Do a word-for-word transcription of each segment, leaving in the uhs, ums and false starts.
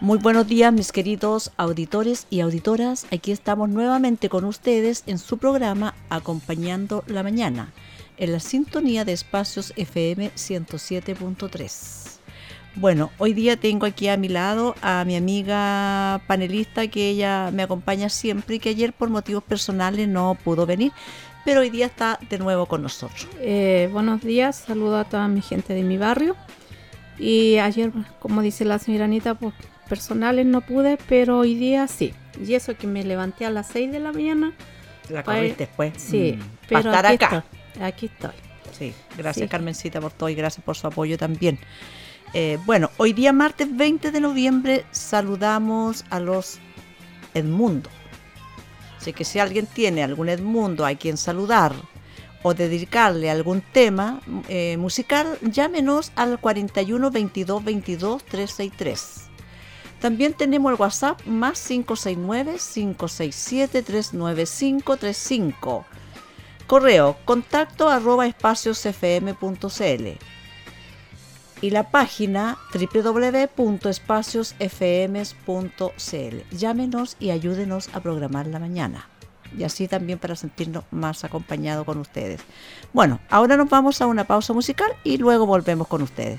Muy buenos días, mis queridos auditores y auditoras. Aquí estamos nuevamente con ustedes en su programa Acompañando la Mañana, en la sintonía de Espacios F M ciento siete punto tres. Bueno, hoy día tengo aquí a mi lado a mi amiga panelista, que ella me acompaña siempre y que ayer por motivos personales no pudo venir, pero hoy día está de nuevo con nosotros. Eh, buenos días, saludo a toda mi gente de mi barrio. Y ayer, como dice la señora Anita, pues personales no pude, pero hoy día sí. Y eso que me levanté a las seis de la mañana. La corriste después. Sí, mm, pero para estar aquí acá. Estoy, aquí estoy. Sí, gracias Sí. Carmencita por todo y gracias por su apoyo también. Eh, bueno, hoy día martes veinte de noviembre saludamos a los Edmundo. Así que si alguien tiene algún Edmundo a quien saludar o dedicarle algún tema eh, musical, llámenos al cuarenta y uno, veintidós, veintidós, trescientos sesenta y tres. También tenemos el WhatsApp más cinco seis nueve, cinco seis siete, tres nueve cinco tres cinco. Correo contacto arroba espaciosfm punto cl. Y la página doble u doble u doble u punto espaciosfm punto cl. Llámenos y ayúdenos a programar la mañana. Y así también para sentirnos más acompañados con ustedes. Bueno, ahora nos vamos a una pausa musical y luego volvemos con ustedes.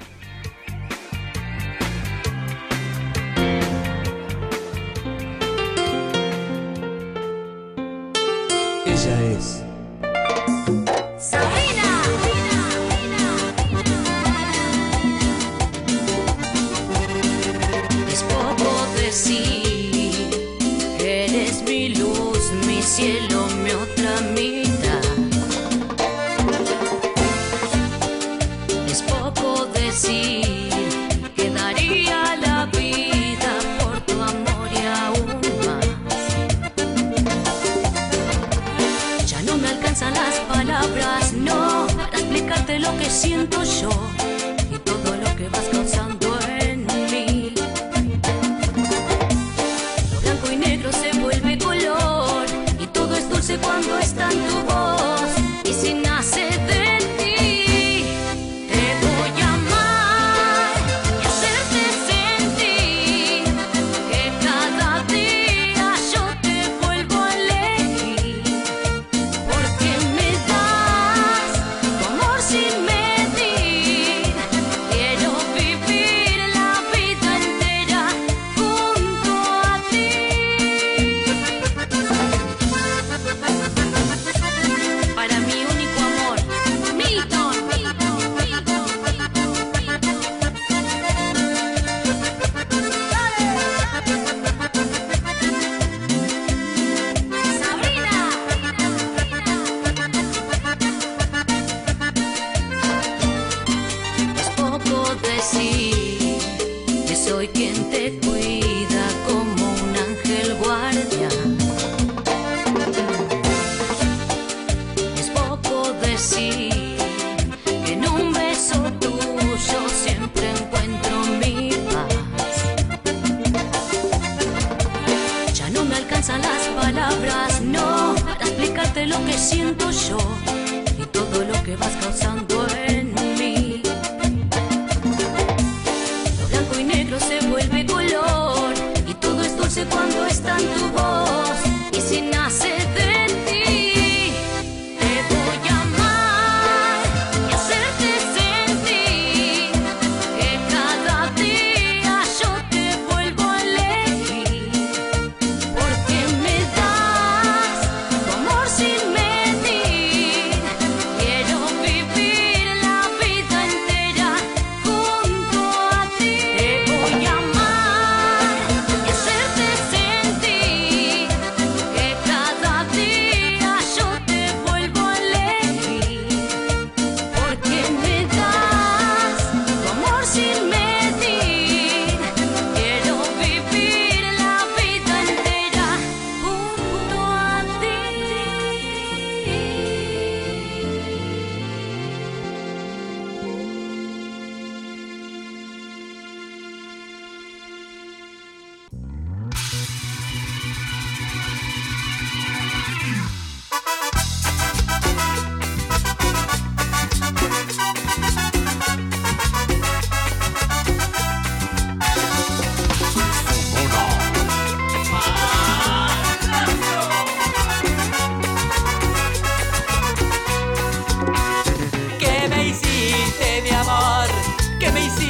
Ella es Sabrina. Es poco decir, eres mi luz, mi cielo, mi otra mitad. Es poco decir que daría la vida por tu amor y aún más. Ya no me alcanzan las palabras, no, para explicarte lo que siento yo y todo lo que vas causando en mí. Lo blanco y negro se vuelve color y todo es dulce cuando está en tu voz. Y si nace de ti, te voy a amar y hacerte sentir que cada día yo te vuelvo a elegir. Porque me das tu amor sin medir. Quiero vivir la vida entera junto a ti. Para mi único amor, Milton, Milton, Milton, Sabrina.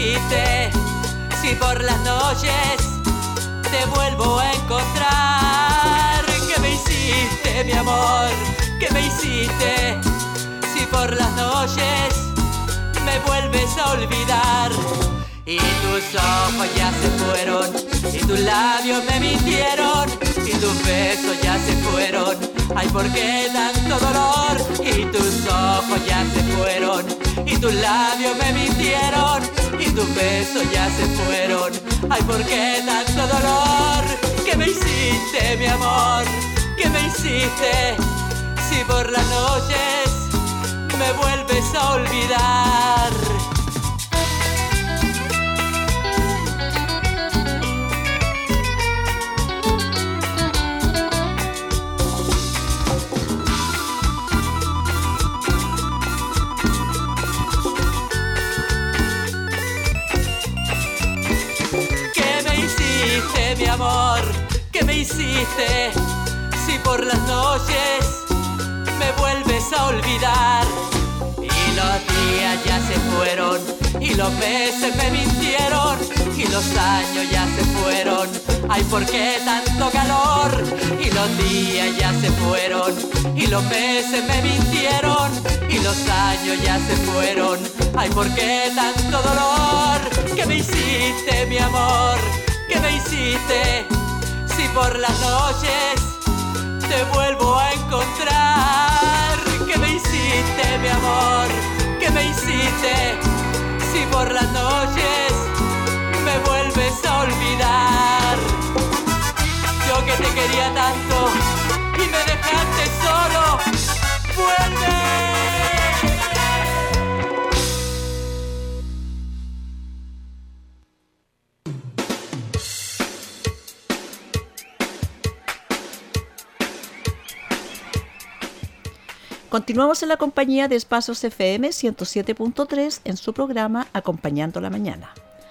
hiciste? Si por las noches te vuelvo a encontrar. ¿Qué me hiciste, mi amor? ¿Qué me hiciste? Si por las noches me vuelves a olvidar. Y tus ojos ya se fueron, y tus labios me mintieron, y tus besos ya se fueron. Ay, ¿por qué tanto dolor? Y tus ojos ya se fueron, y tus labios me mintieron, y tus besos ya se fueron. Ay, ¿por qué tanto dolor? ¿Qué me hiciste, mi amor? ¿Qué me hiciste? Si por las noches me vuelves a olvidar. Mi amor, ¿qué me hiciste? Si por las noches me vuelves a olvidar. Y los días ya se fueron, y los meses me mintieron, y los años ya se fueron. Ay, ¿por qué tanto calor? Y los días ya se fueron, y los meses me mintieron, y los años ya se fueron. Ay, ¿por qué tanto dolor? ¿Qué me hiciste, mi amor? ¿Qué me hiciste? Si por las noches te vuelvo a encontrar. ¿Qué me hiciste, mi amor? ¿Qué me hiciste? Si por las noches me vuelves a olvidar. Yo que te quería tanto y me dejaste solo. ¡Vuelve! Continuamos en la compañía de Espacios F M ciento siete punto tres en su programa Acompañando la Mañana.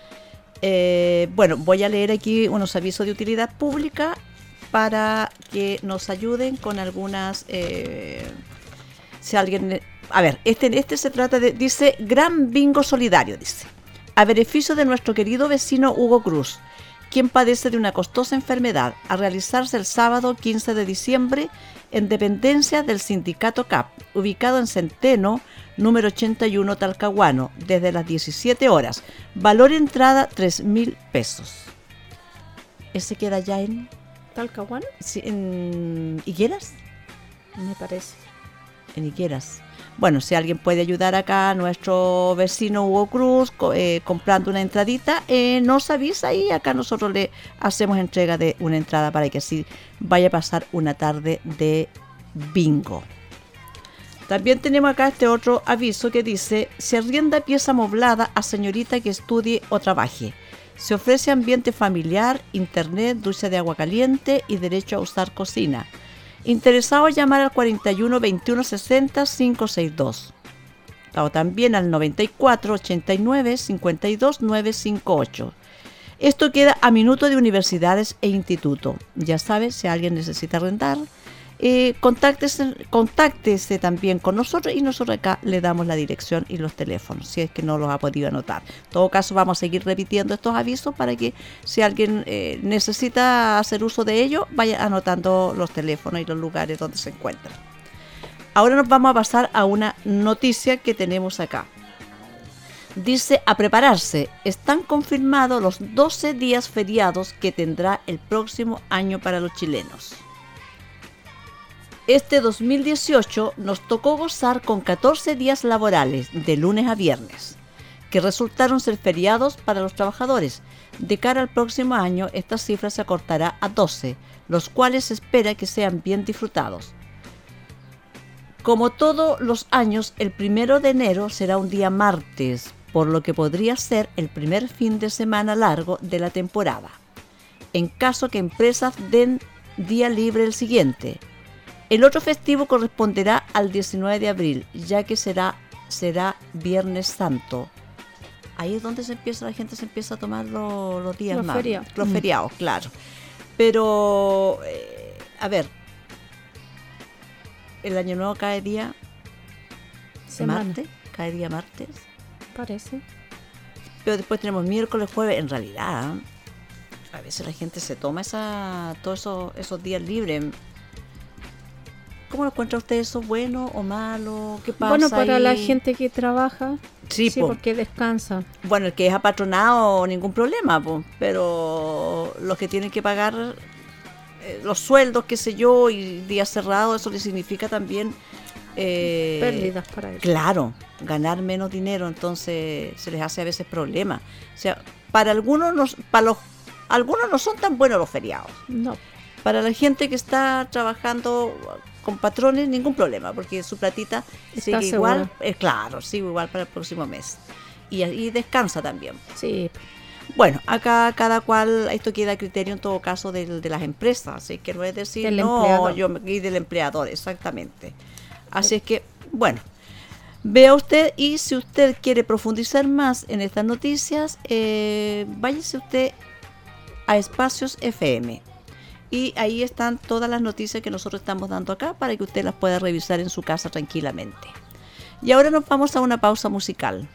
Eh, bueno, voy a leer aquí unos avisos de utilidad pública para que nos ayuden con algunas... Eh, si alguien... A ver, este, este se trata de... Dice, Gran Bingo Solidario, dice. A beneficio de nuestro querido vecino Hugo Cruz, quien padece de una costosa enfermedad, a realizarse el sábado quince de diciembre en dependencia del sindicato C A P, ubicado en Centeno, número ochenta y uno, Talcahuano, desde las diecisiete horas. Valor entrada tres mil pesos. ¿Ese queda ya en ¿Talcahuano? Sí, en Higueras? Me parece. En Higueras. Bueno, si alguien puede ayudar acá a nuestro vecino Hugo Cruz eh, comprando una entradita, eh, nos avisa y acá nosotros le hacemos entrega de una entrada para que así vaya a pasar una tarde de bingo. También tenemos acá este otro aviso que dice: se arrienda pieza amoblada a señorita que estudie o trabaje. Se ofrece ambiente familiar, internet, ducha de agua caliente y derecho a usar cocina. Interesado, llamar al cuarenta y uno, veintiuno, sesenta, quinientos sesenta y dos. O también al noventa y cuatro, ochenta y nueve, cincuenta y dos, novecientos cincuenta y ocho. Esto queda a minuto de universidades e instituto. Ya sabes, si alguien necesita arrendar, eh, contáctese, contáctese también con nosotros y nosotros acá le damos la dirección y los teléfonos, si es que no los ha podido anotar. En todo caso, vamos a seguir repitiendo estos avisos para que si alguien eh, necesita hacer uso de ellos, vaya anotando los teléfonos y los lugares donde se encuentran. Ahora nos vamos a pasar a una noticia que tenemos acá. Dice: a prepararse, están confirmados los doce días feriados que tendrá el próximo año para los chilenos. Este dos mil dieciocho nos tocó gozar con catorce días laborales, de lunes a viernes, que resultaron ser feriados para los trabajadores. De cara al próximo año, esta cifra se acortará a doce, los cuales se espera que sean bien disfrutados. Como todos los años, el primero de enero será un día martes, por lo que podría ser el primer fin de semana largo de la temporada, en caso que empresas den día libre el siguiente. El otro festivo corresponderá al diecinueve de abril, ya que será, será Viernes Santo. Ahí es donde se empieza, la gente se empieza a tomar los, los días los más. Feriados. Los Mm. feriados, claro. Pero, eh, a ver, el año nuevo cae día Semana. martes, cae día martes. Parece. pero después tenemos miércoles, jueves. En realidad, a veces la gente se toma esa, todos esos, esos días libres. ¿Cómo lo encuentra usted eso? ¿Bueno o malo? ¿Qué pasa? Bueno, para ahí? la gente que trabaja, Sí, sí, po. porque descansa. Bueno, el que es apatronado, ningún problema, po. Pero los que tienen que pagar eh, los sueldos, qué sé yo, y días cerrados, eso les significa también... Eh, Pérdidas para ellos. Claro, ganar menos dinero, entonces se les hace a veces problema. O sea, para algunos, no, para los, algunos no son tan buenos los feriados. No. Para la gente que está trabajando con patrones, ningún problema, porque su platita Está sigue igual, segura. eh, claro, sigue igual para el próximo mes. Y, y descansa también. Sí. Bueno, acá cada cual, esto queda a criterio en todo caso de, de las empresas, así que no es decir, Del no, empleador. yo me y del empleador, exactamente. Así es que, bueno, vea usted, y si usted quiere profundizar más en estas noticias, eh, váyase usted a Espacios F M. Y ahí están todas las noticias que nosotros estamos dando acá para que usted las pueda revisar en su casa tranquilamente. Y ahora nos vamos a una pausa musical.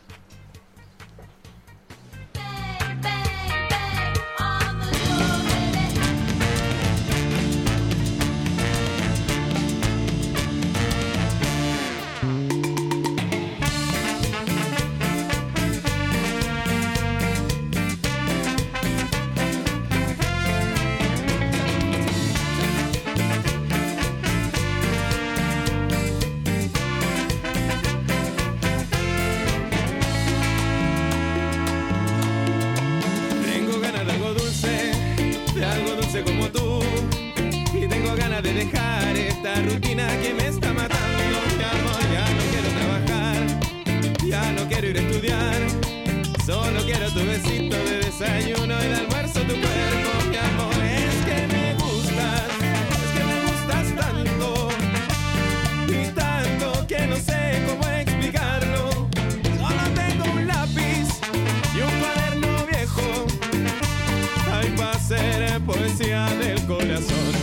Tengo ganas de algo dulce, de algo dulce como tú. Y tengo ganas de dejar esta rutina que me está matando. Mi amor, ya no quiero trabajar, ya no quiero ir a estudiar. Solo quiero tu besito de desayuno y de almuerzo, tu cuerpo. Mi amor, es que me gustas, es que me gustas tanto. Y tanto que no sé cómo explicarlo. Solo tengo un lápiz y un cuaderno viejo. Hay para hacer poesía del corazón.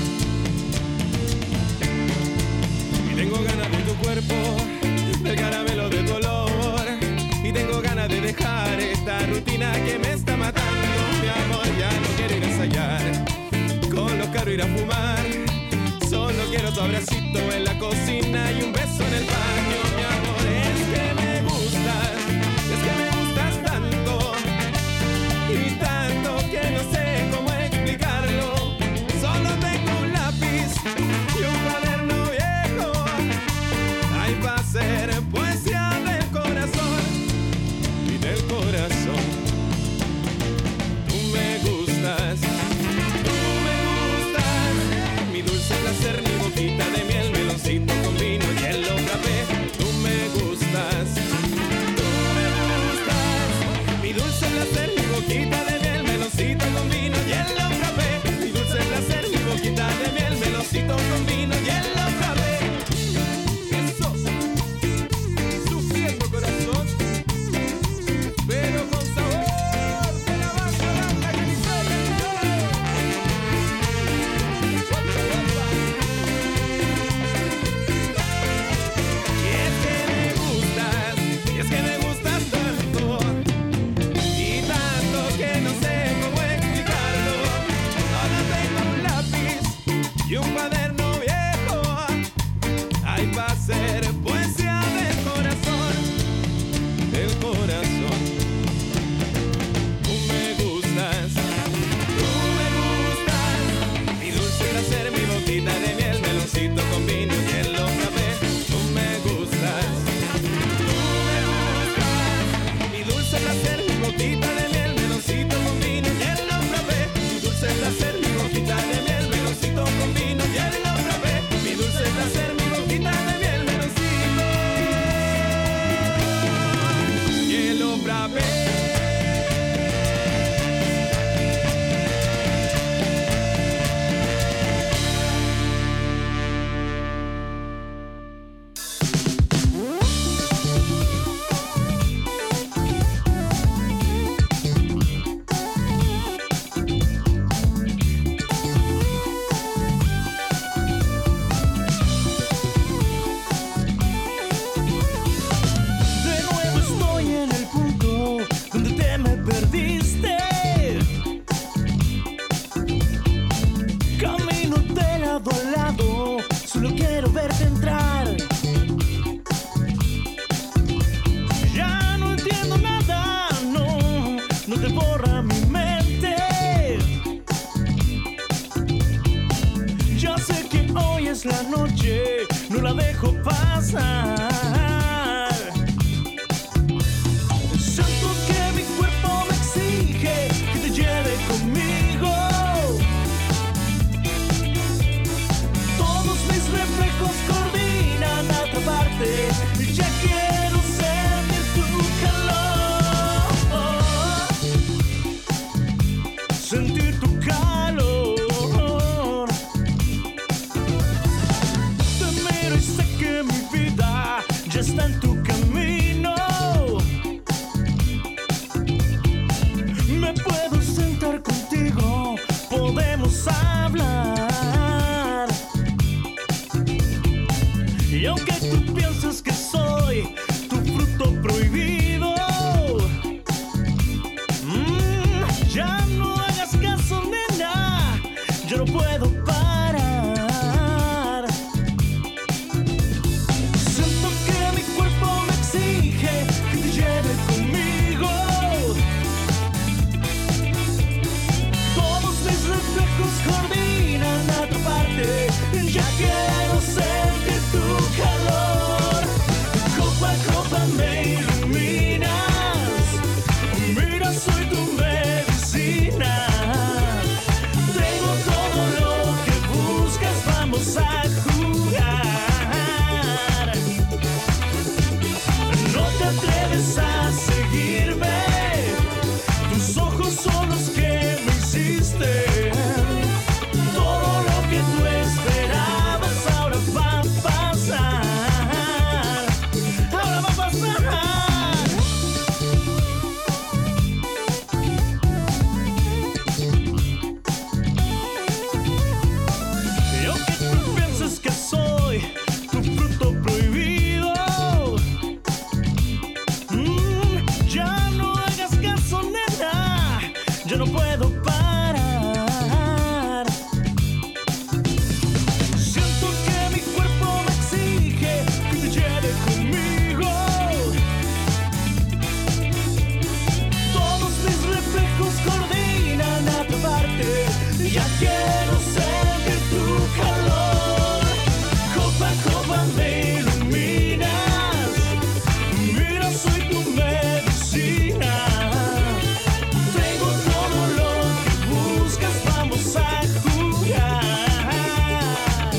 Y tengo ganas de tu cuerpo, del caramelo de tu olor. Y tengo ganas de dejar esta rutina que me está matando. Mi amor, ya no quiero ir a ensayar, con los caros ir a fumar. Solo quiero tu abracito en la cocina y un beso en el baño. Mi amor, es que me gustas, es que me gustas tanto. Y tanto que no sé cómo explicarlo. Solo tengo un lápiz y un cuaderno viejo. Hay para hacer poesía del corazón y del corazón. Tú me gustas, tú me gustas. Mi dulce placer, mi boquita de miel, meloncito con vino. la noche, no la dejo pasar. Siento que mi cuerpo me exige que te lleve conmigo. Todos mis reflejos coordinan a atraparte. Ya quiero sentir tu calor, sentir tu calor. Te miro y sé que mi vida ya está en tu camino. Me puedo sentar contigo, podemos hablar. Y aunque tú pienses que soy tu fruto prohibido, mm, ya no hagas caso, nena, yo no puedo parar. Siento que mi cuerpo me exige que te lleve conmigo. Todos mis reflejos coordinan a atraparte. Ya quiero sentir tu calor. Copa a copa me iluminas. Mira, soy tu medicina. Tengo todo lo que buscas, vamos a jugar. No te atreves a seguirme. Tus ojos son los que me hiciste. Todo lo que tú esperabas ahora va a pasar. Ahora va a pasar. Y aunque tú pienses que soy tu fruto prohibido, mm, ya no hagas caso, nena, yo no puedo parar. Siento que mi cuerpo me exige que te lleve conmigo. Todos mis reflejos coordinan a atraparte. Ya quiero sentir tu calor. Copa a copa me iluminas. Mira, soy tu medicina. Tengo todo lo que buscas, vamos a jugar.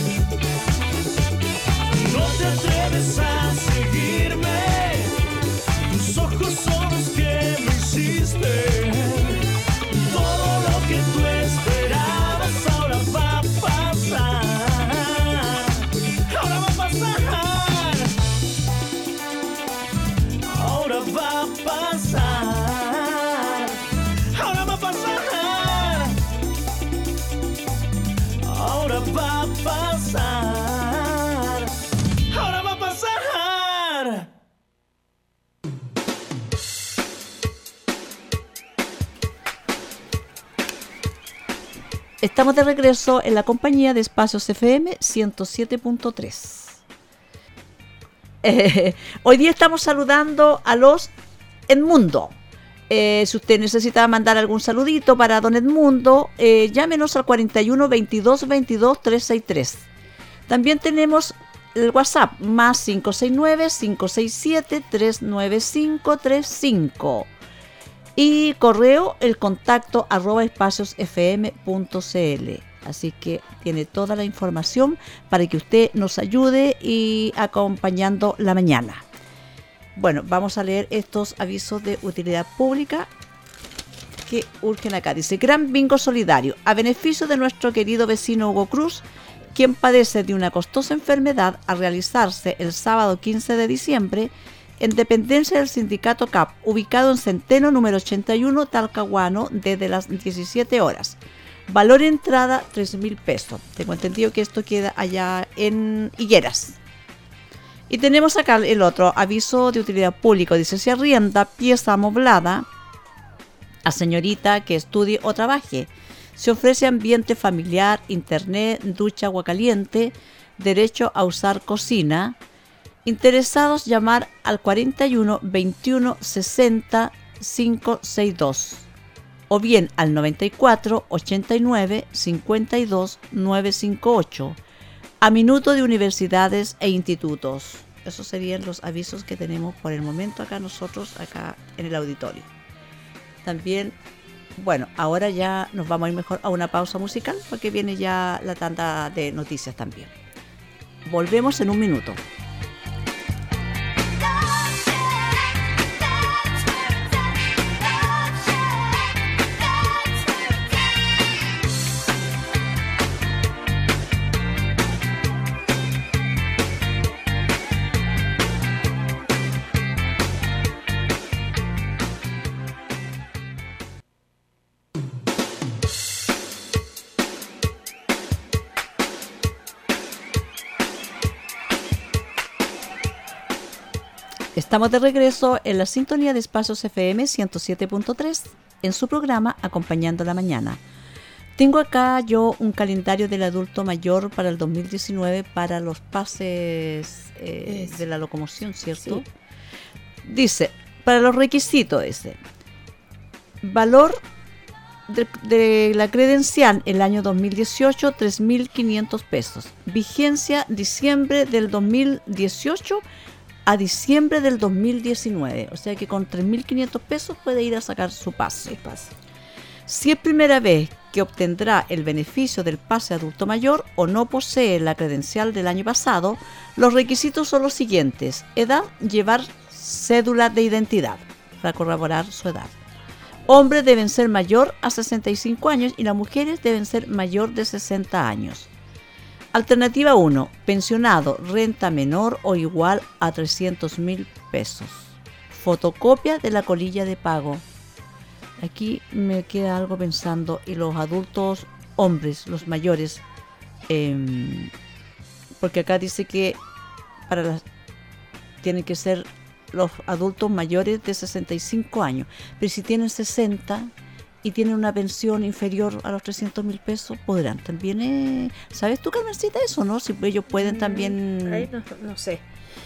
No te atreves a seguirme. Tus ojos son los que me hiciste. Todo lo que tú esperabas ahora va a pasar. Ahora va a pasar. Ahora va a pasar. Ahora va a pasar. Ahora va a pasar. Ahora va a pasar. Estamos de regreso en la compañía de Espacios F M ciento siete punto tres. Eh, hoy día estamos saludando a los Edmundo. Eh, si usted necesita mandar algún saludito para don Edmundo, eh, llámenos al cuarenta y uno, veintidós, veintidós, trescientos sesenta y tres. También tenemos el WhatsApp más cinco seis nueve, cinco seis siete, tres nueve cinco tres cinco. Y correo el contacto arroba espaciosfm punto cl. Así que tiene toda la información para que usted nos ayude y acompañando la mañana. Bueno, vamos a leer estos avisos de utilidad pública que urgen acá. Dice: Gran Bingo Solidario, a beneficio de nuestro querido vecino Hugo Cruz, quien padece de una costosa enfermedad, a realizarse el sábado quince de diciembre en dependencia del sindicato C A P, ubicado en Centeno número ochenta y uno, Talcahuano, desde las diecisiete horas. Valor de entrada tres mil pesos. Tengo entendido que esto queda allá en Higueras. Y tenemos acá el otro aviso de utilidad pública. Dice: se arrienda pieza amoblada a señorita que estudie o trabaje. Se ofrece ambiente familiar, internet, ducha, agua caliente, derecho a usar cocina. Interesados, llamar al cuarenta y uno, veintiuno, sesenta, quinientos sesenta y dos o bien al noventa y cuatro, ochenta y nueve, cincuenta y dos, novecientos cincuenta y ocho. a minuto de universidades e institutos. Esos serían los avisos que tenemos por el momento acá nosotros, acá en el auditorio. También, bueno, ahora ya nos vamos a ir mejor a una pausa musical porque viene ya la tanda de noticias también. Volvemos en un minuto. Estamos de regreso en la sintonía de Espacios F M ciento siete punto tres en su programa Acompañando la Mañana. Tengo acá yo un calendario del adulto mayor para el dos mil diecinueve para los pases eh, de la locomoción, ¿cierto? Sí. Dice, para los requisitos ese, valor de, de la credencial el año dos mil dieciocho, tres mil quinientos pesos. Vigencia diciembre del dos mil dieciocho a diciembre del dos mil diecinueve, o sea que con tres mil quinientos pesos puede ir a sacar su pase. pase. Si es primera vez que obtendrá el beneficio del pase adulto mayor o no posee la credencial del año pasado, los requisitos son los siguientes: edad, llevar cédula de identidad para corroborar su edad. Hombres deben ser mayor a sesenta y cinco años y las mujeres deben ser mayor de sesenta años. Alternativa uno, pensionado, renta menor o igual a trescientos mil pesos. Fotocopia de la colilla de pago. Aquí me queda algo pensando, y los adultos hombres, los mayores, eh, porque acá dice que para las, tienen que ser los adultos mayores de sesenta y cinco años, pero si tienen sesenta y tienen una pensión inferior a los trescientos mil pesos, podrán también, eh, ¿sabes tú, Carmencita, eso, no? Si ellos pueden también... Ahí no, no sé.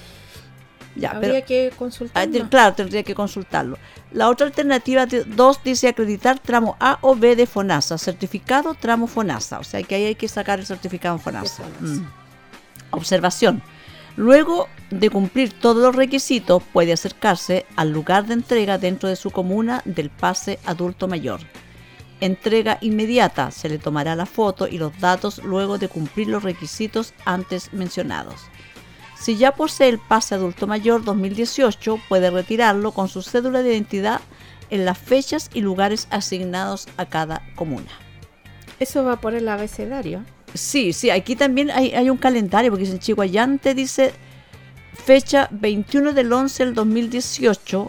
Ya, Habría pero, que consultarlo. Claro, tendría que consultarlo. La otra alternativa dos dice acreditar tramo A o B de FONASA, certificado tramo FONASA, o sea que ahí hay que sacar el certificado en FONASA. Mm. Observación. Luego de cumplir todos los requisitos, puede acercarse al lugar de entrega dentro de su comuna del pase adulto mayor. Entrega inmediata, se le tomará la foto y los datos luego de cumplir los requisitos antes mencionados. Si ya posee el pase adulto mayor dos mil dieciocho, puede retirarlo con su cédula de identidad en las fechas y lugares asignados a cada comuna. ¿Eso va por el abecedario? Sí, sí, aquí también hay, hay un calendario, porque en Chihuayante dice fecha veintiuno del once del dos mil dieciocho,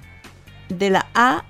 de la A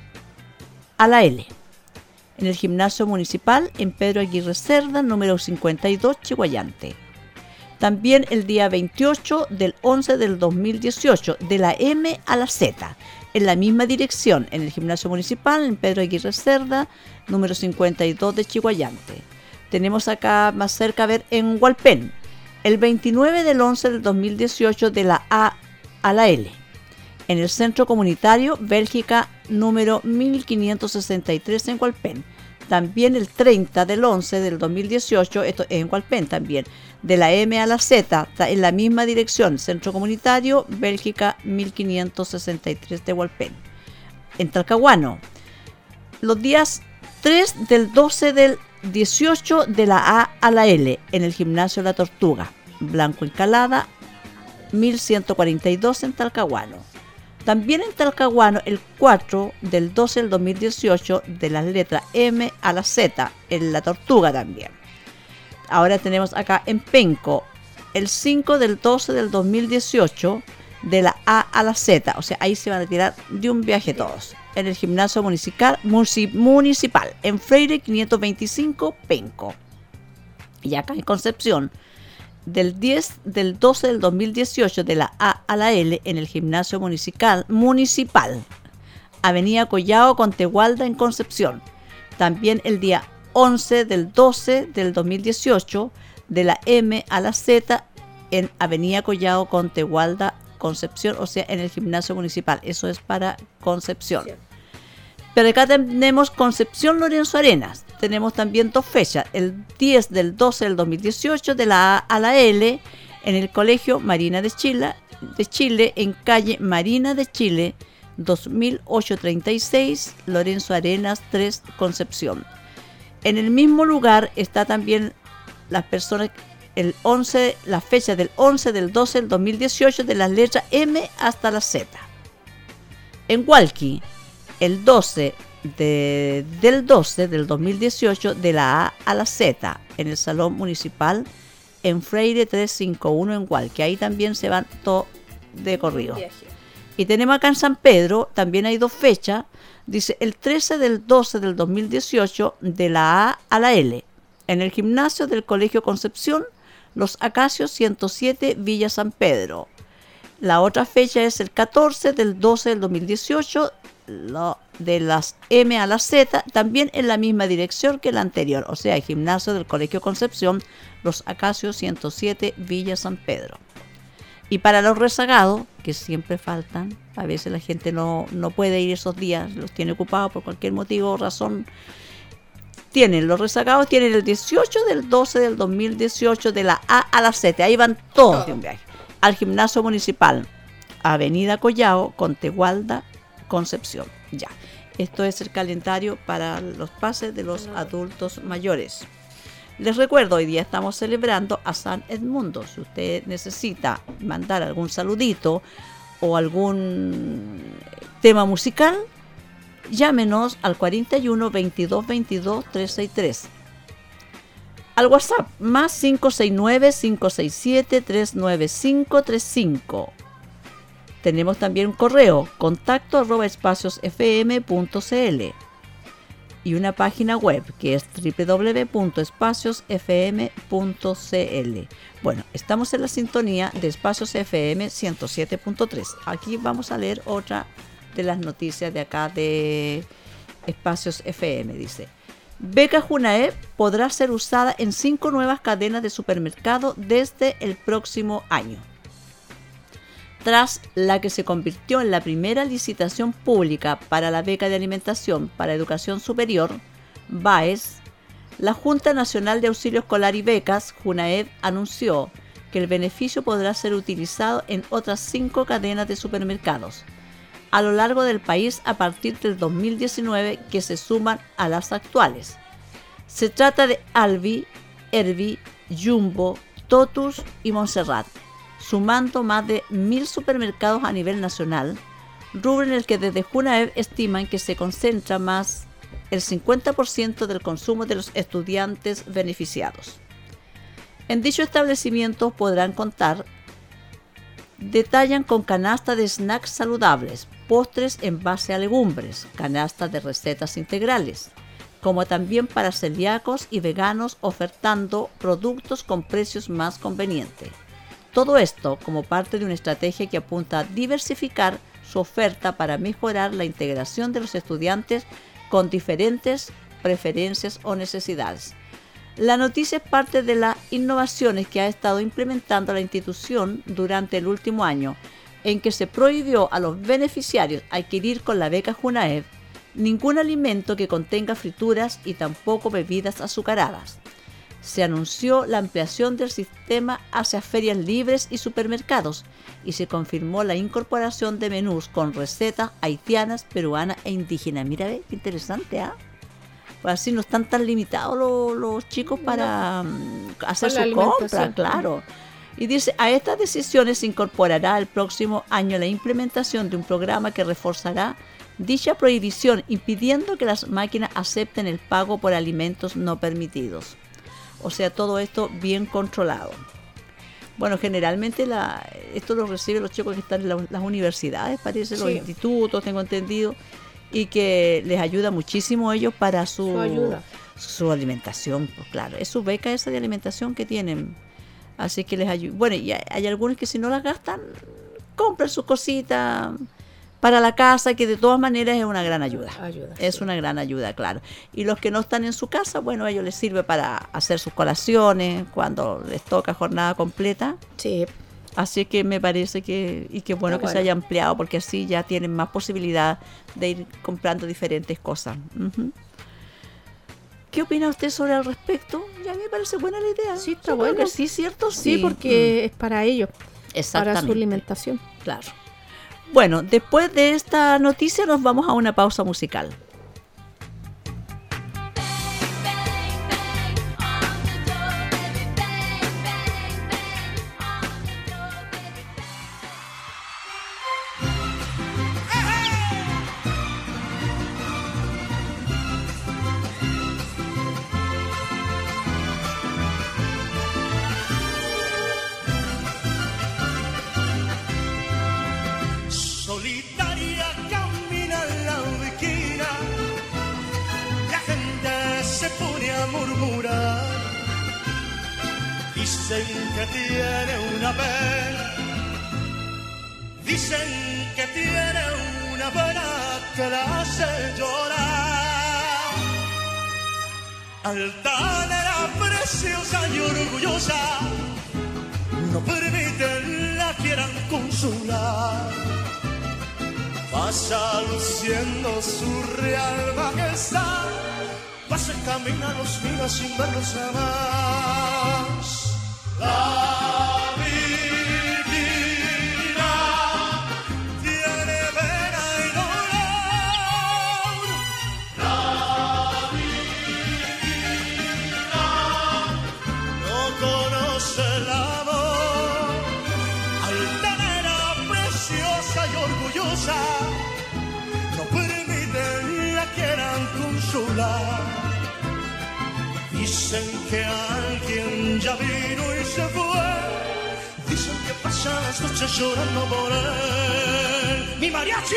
a la L, en el gimnasio municipal en Pedro Aguirre Cerda, número cincuenta y dos, Chihuayante. También el día veintiocho del once del dos mil dieciocho, de la M a la Z, en la misma dirección, en el gimnasio municipal en Pedro Aguirre Cerda, número cincuenta y dos de Chihuayante. Tenemos acá más cerca, a ver, en Hualpén, el veintinueve del once del dos mil dieciocho, de la A a la L, en el centro comunitario Bélgica número mil quinientos sesenta y tres en Hualpén. También el treinta del once del dos mil dieciocho, esto es en Hualpén también, de la M a la Z, en la misma dirección, centro comunitario Bélgica mil quinientos sesenta y tres de Hualpén. En Talcahuano, los días tres del doce del dieciocho, de la A a la L, en el gimnasio La Tortuga, Blanco Encalada, mil ciento cuarenta y dos en Talcahuano. También en Talcahuano, el cuatro del doce del dos mil dieciocho, de las letras M a la Z, en La Tortuga también. Ahora tenemos acá en Penco, el cinco del doce del dos mil dieciocho, de la A a la Z, o sea, ahí se van a tirar de un viaje todos, en el gimnasio municipal, municipal en Freire quinientos veinticinco, Penco. Y acá en Concepción, del diez del doce del dos mil dieciocho, de la A a la L, en el gimnasio municipal, municipal Avenida Collao con Tegualda en Concepción. También el día once del doce del dos mil dieciocho, de la M a la Z, en Avenida Collao con Tegualda, Concepción, o sea, en el gimnasio municipal. Eso es para Concepción. Pero acá tenemos Concepción Lorenzo Arenas, tenemos también dos fechas, el diez del doce del dos mil dieciocho de la A a la L en el Colegio Marina de Chile, de Chile en calle Marina de Chile dos mil ochocientos treinta y seis, Lorenzo Arenas tres, Concepción. En el mismo lugar está también las personas, el once, la fecha del once del doce del dos mil dieciocho de las letras M hasta la Z. En Hualqui, el doce de, del doce del dos mil dieciocho de la A a la Z en el Salón Municipal en Freire trescientos cincuenta y uno en Hualqui. Ahí también se van todo de corrido. Y tenemos acá en San Pedro, también hay dos fechas. Dice el trece del doce del dos mil dieciocho de la A a la L en el gimnasio del Colegio Concepción, Los Acacios ciento siete, Villa San Pedro. La otra fecha es el catorce del doce del dos mil dieciocho, lo de las M a la Z, también en la misma dirección que la anterior, o sea, el gimnasio del Colegio Concepción, Los Acacios ciento siete, Villa San Pedro. Y para los rezagados, que siempre faltan, a veces la gente no, no puede ir esos días, los tiene ocupados por cualquier motivo o razón, tienen, los rezagados tienen el dieciocho del doce del dos mil dieciocho de la A a la Z, ahí van todos de un viaje, al gimnasio municipal, Avenida Collao, Contegualda, Concepción. Ya, esto es el calendario para los pases de los adultos mayores. Les recuerdo, hoy día estamos celebrando a San Edmundo. Si usted necesita mandar algún saludito o algún tema musical, llámenos al cuarenta y uno, veintidós, veintidós, trescientos sesenta y tres. Al WhatsApp, más cinco seis nueve, cinco seis siete, tres nueve cinco tres cinco. Tenemos también un correo, contacto arroba espacios f m punto c l. Y una página web que es doble u doble u doble u punto espacios f m punto c l. Bueno, estamos en la sintonía de Espacios F M ciento siete punto tres. Aquí vamos a leer otra de las noticias de acá de Espacios F M. Dice, beca Junaep podrá ser usada en cinco nuevas cadenas de supermercado desde el próximo año. Tras la que se convirtió en la primera licitación pública para la beca de alimentación para educación superior, B A E S, la Junta Nacional de Auxilio Escolar y Becas, Junaep, anunció que el beneficio podrá ser utilizado en otras cinco cadenas de supermercados a lo largo del país a partir del dos mil diecinueve, que se suman a las actuales. Se trata de Alvi, Hervi, Jumbo, Totus y Montserrat, sumando más de mil supermercados a nivel nacional, rubro en el que desde Junaep estiman que se concentra más el cincuenta por ciento del consumo de los estudiantes beneficiados. En dicho establecimiento podrán contar, detallan con canasta de snacks saludables, postres en base a legumbres, canastas de recetas integrales, como también para celíacos y veganos, ofertando productos con precios más convenientes. Todo esto como parte de una estrategia que apunta a diversificar su oferta para mejorar la integración de los estudiantes con diferentes preferencias o necesidades. La noticia es parte de las innovaciones que ha estado implementando la institución durante el último año, en que se prohibió a los beneficiarios adquirir con la beca Junaep ningún alimento que contenga frituras y tampoco bebidas azucaradas. Se anunció la ampliación del sistema hacia ferias libres y supermercados y se confirmó la incorporación de menús con recetas haitianas, peruanas e indígenas. Mira, ve, qué interesante, ¿ah? ¿eh? Pues así no están tan limitados los, los chicos para no. hacer su compra, claro. Y dice, a estas decisiones se incorporará el próximo año la implementación de un programa que reforzará dicha prohibición, impidiendo que las máquinas acepten el pago por alimentos no permitidos. O sea, todo esto bien controlado. Bueno, generalmente la, esto lo reciben los chicos que están en la, las universidades, parece, sí. Los institutos, tengo entendido, y que les ayuda muchísimo a ellos para su, su ayuda, su alimentación, pues claro, es su beca esa de alimentación que tienen. Así que les ayuda. Bueno, y hay, hay algunos que si no las gastan, compran sus cositas para la casa, que de todas maneras es una gran ayuda. ayuda es sí. una gran ayuda, claro. Y los que no están en su casa, bueno, a ellos les sirve para hacer sus colaciones cuando les toca jornada completa. Sí. Así que me parece que, y que bueno Está que bueno. se haya ampliado, porque así ya tienen más posibilidad de ir comprando diferentes cosas. Uh-huh. ¿qué opina usted sobre el respecto? Ya me parece buena la idea. Sí, está Yo creo bueno. que sí, ¿cierto? Sí, porque es para ellos, Mm, exactamente. para su alimentación. Claro. Bueno, después de esta noticia nos vamos a una pausa musical. Solitaria camina en la esquina, la gente se pone a murmurar. Dicen que tiene una pena, dicen que tiene una pena que la hace llorar. Altanera, preciosa y orgullosa, no permiten la quieran consolar. Pasa luciendo su real majestad, pasa y camina, los mira sin verlos jamás. La divina tiene pena y dolor. La divina no conoce el amor. Altanera, preciosa y orgullosa, no permiten la quieran consolar. Dicen que alguien ya vino y se fue, dicen que pasan las noches llorando por él. ¡Mi mariachi!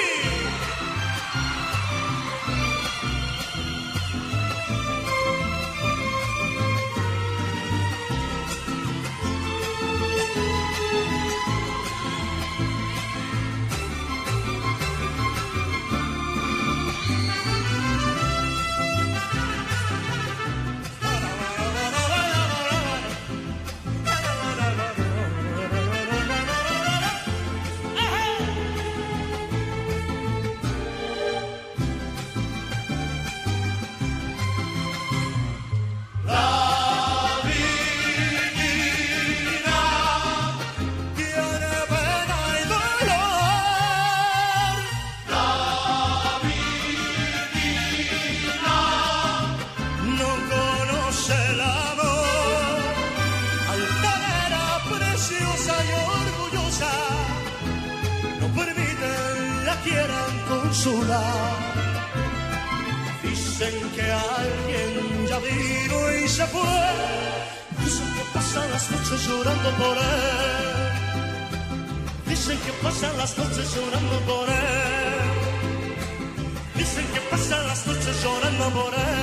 Dicen que alguien ya vino y se fue, dicen que pasan las noches llorando por él, dicen que pasan las noches llorando por él, dicen que pasan las noches llorando por él.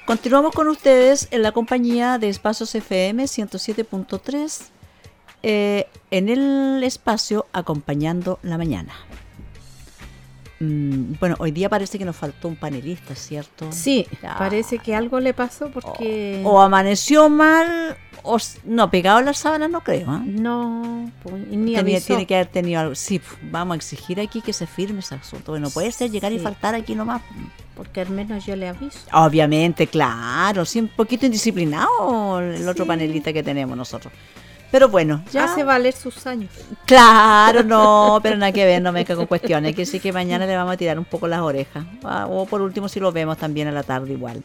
Continuamos con ustedes en la compañía de Espacios F M ciento siete punto tres, eh, en el espacio Acompañando la Mañana. Mm, bueno, hoy día parece que nos faltó un panelista, ¿cierto? Sí, Ya. parece que algo le pasó porque O, o amaneció mal, o s- no, pegado a las sábanas no creo, ¿eh? no, pues, y ni Tenía- avisó. tiene que haber tenido algo. Sí, pf, vamos a exigir aquí que se firme ese asunto. Bueno, no puede ser llegar y Sí. faltar aquí nomás. Porque al menos yo le aviso. Obviamente, claro, sí, un poquito indisciplinado el otro Sí. panelista que tenemos nosotros. Pero bueno, ya. Hace valer sus años. Claro, no, pero nada que ver, no me cago con cuestiones. Que sí que mañana le vamos a tirar un poco las orejas. Ah, o por último, si lo vemos también a la tarde igual.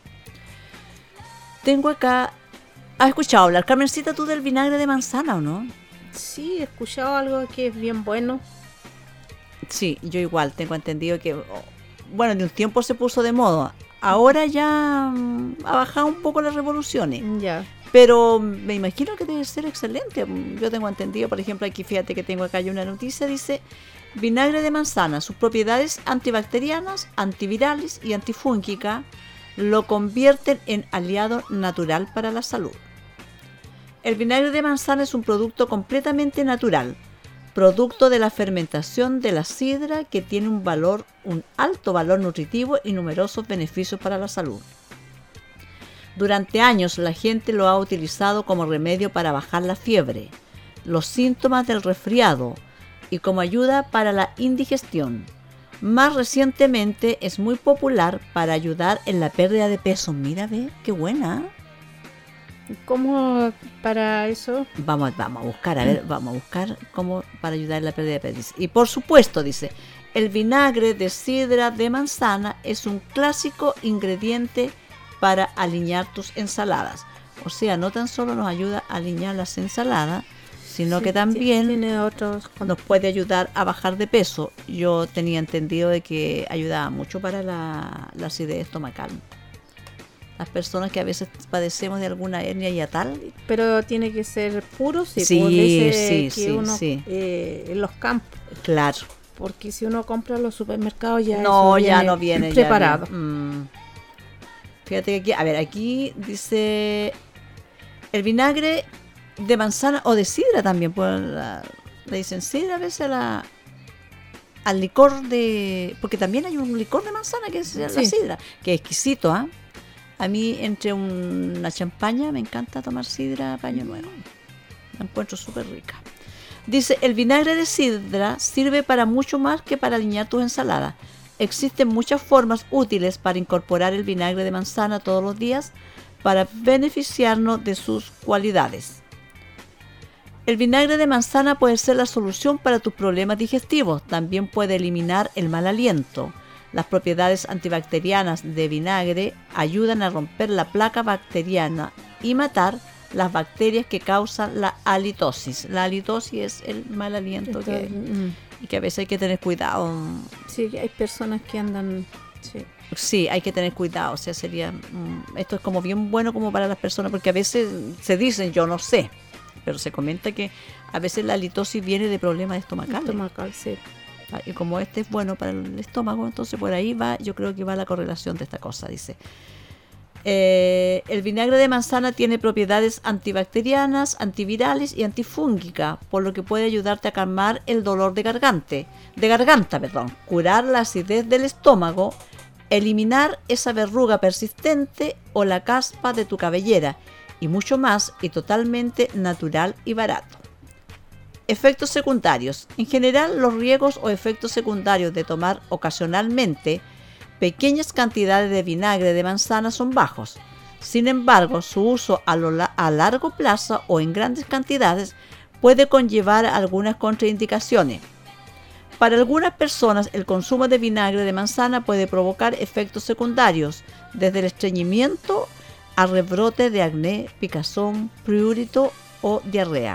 Tengo acá. ¿Has escuchado hablar, Carmencita, tú del vinagre de manzana o no? Sí, he escuchado algo que es bien bueno. Sí, yo igual tengo entendido que, oh, bueno, de un tiempo se puso de moda. Ahora ya mm, ha bajado un poco las revoluciones. Ya. Pero me imagino que debe ser excelente. Yo tengo entendido, por ejemplo, aquí fíjate que tengo acá ya una noticia, dice vinagre de manzana, sus propiedades antibacterianas, antivirales y antifúngicas lo convierten en aliado natural para la salud. El vinagre de manzana es un producto completamente natural, producto de la fermentación de la sidra que tiene un valor, un alto valor nutritivo y numerosos beneficios para la salud. Durante años la gente lo ha utilizado como remedio para bajar la fiebre, los síntomas del resfriado y como ayuda para la indigestión. Más recientemente es muy popular para ayudar en la pérdida de peso. Mira, ve, qué buena. ¿Cómo para eso? Vamos, vamos a buscar, a ver, vamos a buscar cómo para ayudar en la pérdida de peso. Y por supuesto, dice, el vinagre de sidra de manzana es un clásico ingrediente para alinear tus ensaladas. O sea, no tan solo nos ayuda a alinear las ensaladas, sino Sí, que también tiene otros con- nos puede ayudar a bajar de peso. Yo tenía entendido de que ayudaba mucho para la, la acidez estomacal. Las personas que a veces padecemos de alguna hernia hiatal, pero tiene que ser puro, sí, Sí, pues, de ese sí, que sí, uno, sí. eh, en los campos, claro. porque si uno compra en los supermercados ya No, eso ya viene no viene ya preparado. viene. Mm. Fíjate que aquí, a ver, aquí dice el vinagre de manzana o de sidra también, pues la- le dicen sidra a veces a la, al licor de, porque también hay un licor de manzana que es la Sí. sidra, que es exquisito, ¿ah? A mí entre un- una champaña me encanta tomar sidra paño nuevo, la encuentro súper rica. Dice, el vinagre de sidra sirve para mucho más que para aliñar tus ensaladas. Existen muchas formas útiles para incorporar el vinagre de manzana todos los días para beneficiarnos de sus cualidades. El vinagre de manzana puede ser la solución para tus problemas digestivos. También puede eliminar el mal aliento. Las propiedades antibacterianas de vinagre ayudan a romper la placa bacteriana y matar las bacterias que causan la halitosis. La halitosis es el mal aliento Entonces, que, mm, y que a veces hay que tener cuidado. sí, hay personas que andan, sí. Sí, hay que tener cuidado. O sea, sería mm, esto es como bien bueno como para las personas, porque a veces se dicen, yo no sé, pero se comenta que a veces la halitosis viene de problemas estomacales. Estomacal, sí. Ah, y como este es bueno para el estómago, entonces por ahí va, yo creo que va la correlación de esta cosa, dice. Eh, el vinagre de manzana tiene propiedades antibacterianas, antivirales y antifúngicas, por lo que puede ayudarte a calmar el dolor de garganta, de garganta, perdón, curar la acidez del estómago, eliminar esa verruga persistente o la caspa de tu cabellera y mucho más, y totalmente natural y barato. Efectos secundarios. En general, los riesgos o efectos secundarios de tomar ocasionalmente pequeñas cantidades de vinagre de manzana son bajos. Sin embargo, su uso a, lo la- a largo plazo o en grandes cantidades puede conllevar algunas contraindicaciones. Para algunas personas, el consumo de vinagre de manzana puede provocar efectos secundarios, desde el estreñimiento a rebrote de acné, picazón, prurito o diarrea.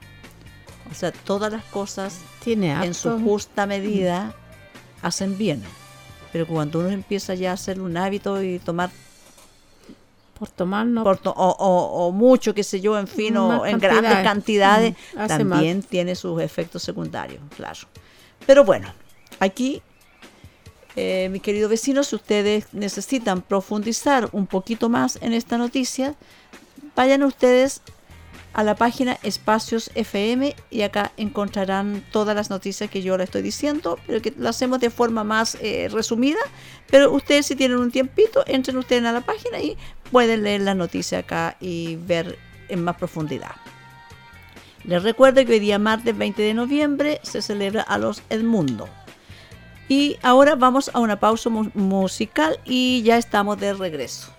O sea, todas las cosas Tiene en su harto- justa medida hacen bien. Pero cuando uno empieza ya a hacer un hábito y tomar por tomar no por to- o, o- o mucho, qué sé yo, en fin, o Más en grandes cantidades. cantidades, Mm, hace también tiene sus efectos secundarios, claro. Pero bueno, aquí Eh, mis queridos vecinos, si ustedes necesitan profundizar un poquito más en esta noticia, vayan ustedes a la página Espacios F M y acá encontrarán todas las noticias que yo les estoy diciendo, pero que lo hacemos de forma más eh, resumida. Pero ustedes, si tienen un tiempito, entren ustedes a la página y pueden leer la noticia acá y ver en más profundidad. Les recuerdo que hoy día martes veinte de noviembre se celebra a los Edmundo. Y ahora vamos a una pausa mu- musical y ya estamos de regreso.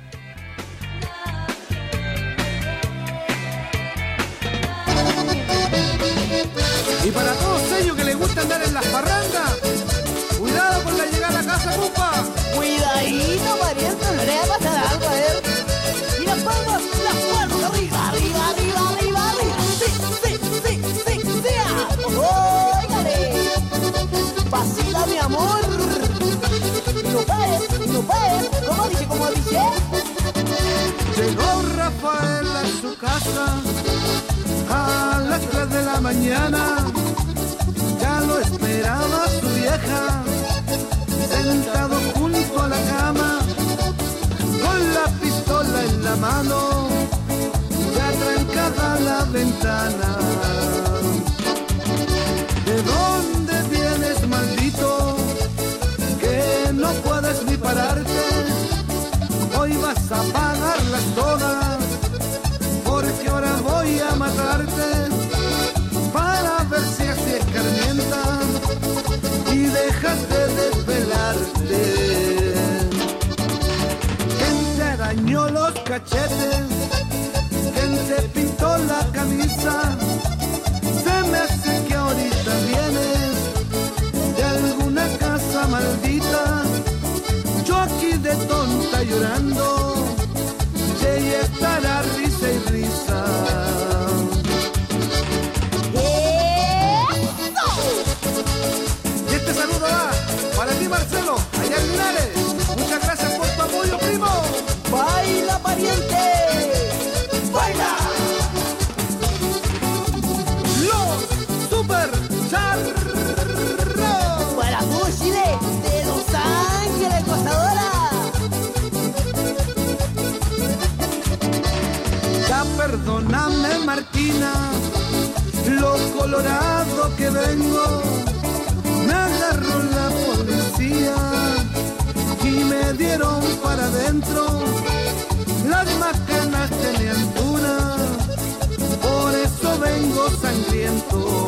Y para todos ellos que les gusta andar en las parrandas, cuidado con la llegada a casa, compa. Cuidadito, pariente, no le va a pasar algo a él. Y las palmas, las palmas, arriba, arriba, arriba, arriba, arriba. Sí, sí, sí, sí, sí. Óigale. Vacila, mi amor. Y no pagues, y no pagues. ¿Cómo dice, cómo dice? Llegó Rafael a su casa a las tres de la mañana. Ya lo esperaba su vieja, sentado junto a la cama, con la pistola en la mano, ya trancada la ventana. ¿De dónde vienes, maldito? Que no puedes ni pararte. Hoy vas a pagarlas todas, porque ahora voy a matarte, para ver si así escarmientas y déjate de pelarte. ¿Quién te arañó los cachetes? ¿Quién te pintó la camisa? Se me hace que ahorita vienes de alguna casa maldita. Yo aquí de tonta llorando, y ella estará risa y risa. Y este saludo va para ti, Marcelo, allá en Linares. Muchas gracias por tu apoyo, primo. ¡Baila, pariente! ¡Baila! Los Super Charros. Para todo Chile, de Los Ángeles, gozadora. Ya perdóname, Martina, lo colorado que vengo. Me agarró la policía y me dieron para adentro. Las macanas tenían tuna, por eso vengo sangriento.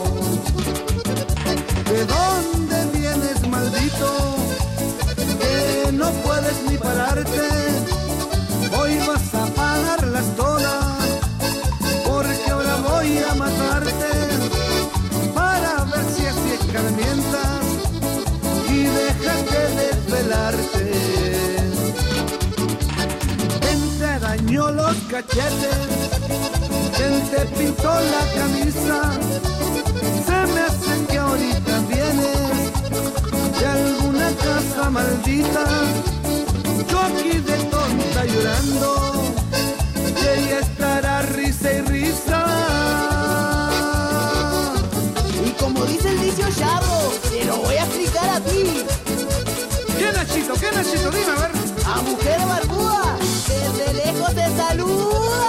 ¿De dónde vienes, maldito? Que no puedes ni pararte. Hoy vas a pagarlas todas, porque ahora voy a matarte, para ver si así escarmientas y déjate de pelarte. ¿Quién te dañó los cachetes? ¿Quién te pintó la camisa? Se me hace que ahorita vienes de alguna casa maldita. Yo aquí de tonta llorando, y ella estará risa y risa. Y como dice el dicho charro, te lo voy a explicar a ti. ¿Qué, Nachito? ¿Qué, Nachito? Dime, a ver. A mujer barbuda, desde lejos te saluda.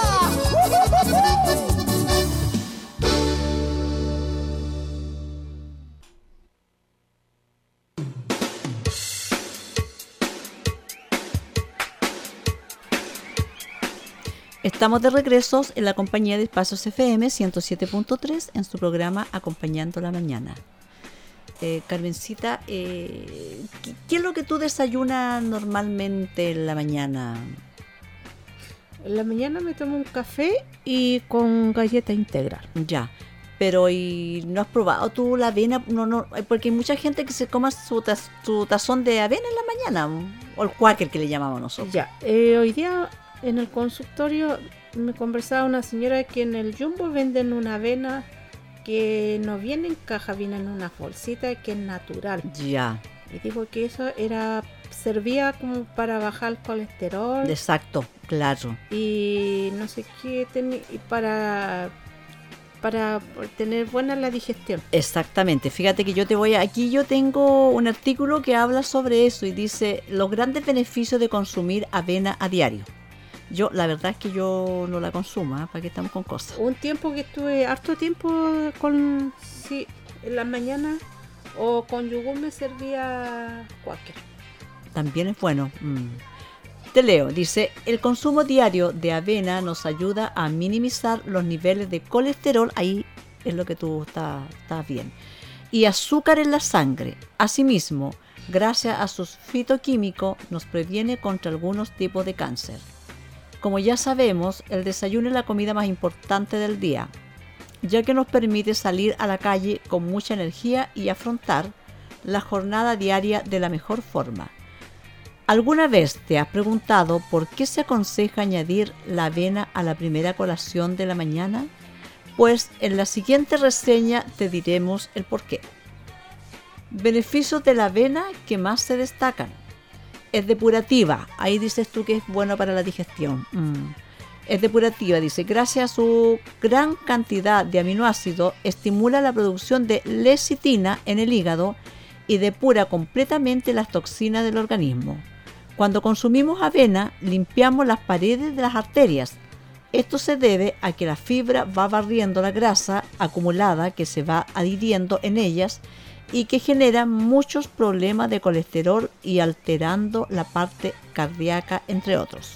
Estamos de regreso en la compañía de Espacios F M ciento siete punto tres en su programa Acompañando la Mañana. Eh, Carmencita, eh, ¿qué, ¿qué es lo que tú desayunas normalmente en la mañana? En la mañana me tomo un café y con galleta integral. Ya, pero ¿y no has probado tú la avena? No, no, porque hay mucha gente que se coma su, taz, su tazón de avena en la mañana, o el quaker que le llamamos nosotros. Ya, eh, hoy día en el consultorio me conversaba una señora que en el Jumbo venden una avena que no viene en caja, viene en una bolsita que es natural. Ya. Y dijo que eso era servía como para bajar el colesterol. Exacto, claro. Y no sé qué tenía, y para para tener buena la digestión. Exactamente, fíjate que yo te voy a... Aquí yo tengo un artículo que habla sobre eso y dice los grandes beneficios de consumir avena a diario. Yo, la verdad es que yo no la consumo, ¿eh? ¿Para qué estamos con cosas? Un tiempo que estuve harto tiempo con... Sí, en las mañanas o con yogur me servía cualquier. También es bueno. Mm. Te leo, dice, el consumo diario de avena nos ayuda a minimizar los niveles de colesterol, ahí es lo que tú estás, estás bien, y azúcar en la sangre. Asimismo, gracias a sus fitoquímicos, nos previene contra algunos tipos de cáncer. Como ya sabemos, el desayuno es la comida más importante del día, ya que nos permite salir a la calle con mucha energía y afrontar la jornada diaria de la mejor forma. ¿Alguna vez te has preguntado por qué se aconseja añadir la avena a la primera colación de la mañana? Pues en la siguiente reseña te diremos el porqué. Beneficios de la avena que más se destacan. Es depurativa, ahí dices tú que es bueno para la digestión. Mm. Es depurativa, dice, gracias a su gran cantidad de aminoácidos, estimula la producción de lecitina en el hígado y depura completamente las toxinas del organismo. Cuando consumimos avena, limpiamos las paredes de las arterias. Esto se debe a que la fibra va barriendo la grasa acumulada que se va adhiriendo en ellas y que genera muchos problemas de colesterol y alterando la parte cardíaca, entre otros.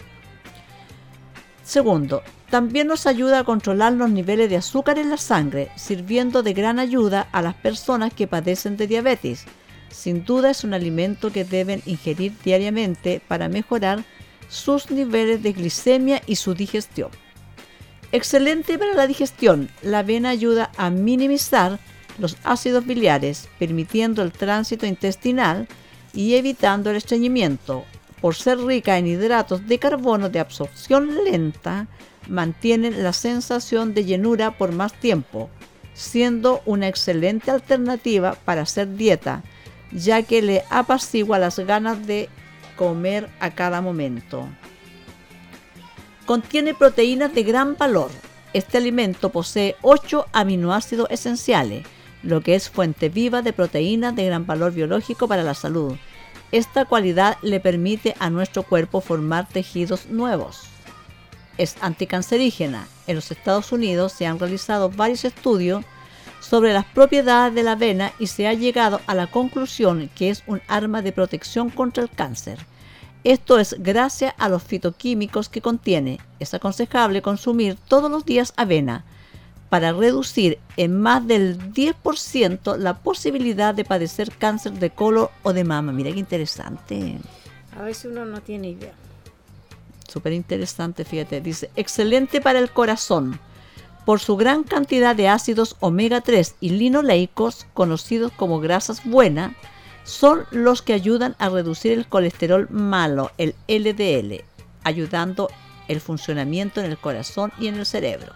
Segundo, también nos ayuda a controlar los niveles de azúcar en la sangre, sirviendo de gran ayuda a las personas que padecen de diabetes. Sin duda es un alimento que deben ingerir diariamente para mejorar sus niveles de glicemia y su digestión. Excelente para la digestión, la avena ayuda a minimizar los ácidos biliares, permitiendo el tránsito intestinal y evitando el estreñimiento. Por ser rica en hidratos de carbono de absorción lenta, mantienen la sensación de llenura por más tiempo, siendo una excelente alternativa para hacer dieta, ya que le apacigua las ganas de comer a cada momento. Contiene proteínas de gran valor. Este alimento posee ocho aminoácidos esenciales, lo que es fuente viva de proteínas de gran valor biológico para la salud. Esta cualidad le permite a nuestro cuerpo formar tejidos nuevos. Es anticancerígena. En los Estados Unidos se han realizado varios estudios sobre las propiedades de la avena y se ha llegado a la conclusión que es un arma de protección contra el cáncer. Esto es gracias a los fitoquímicos que contiene. Es aconsejable consumir todos los días avena para reducir en más del diez por ciento la posibilidad de padecer cáncer de colon o de mama. Mira qué interesante. A veces uno no tiene idea. Súper interesante, fíjate. Dice, excelente para el corazón. Por su gran cantidad de ácidos omega tres y linoleicos, conocidos como grasas buenas, son los que ayudan a reducir el colesterol malo, el L D L, ayudando el funcionamiento en el corazón y en el cerebro.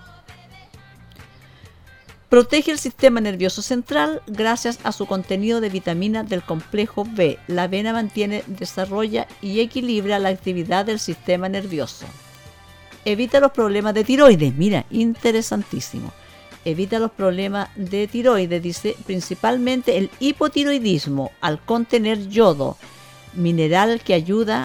Protege el sistema nervioso central gracias a su contenido de vitaminas del complejo B. La avena mantiene, desarrolla y equilibra la actividad del sistema nervioso. Evita los problemas de tiroides. Mira, interesantísimo. Evita los problemas de tiroides, dice, principalmente el hipotiroidismo, al contener yodo, mineral que ayuda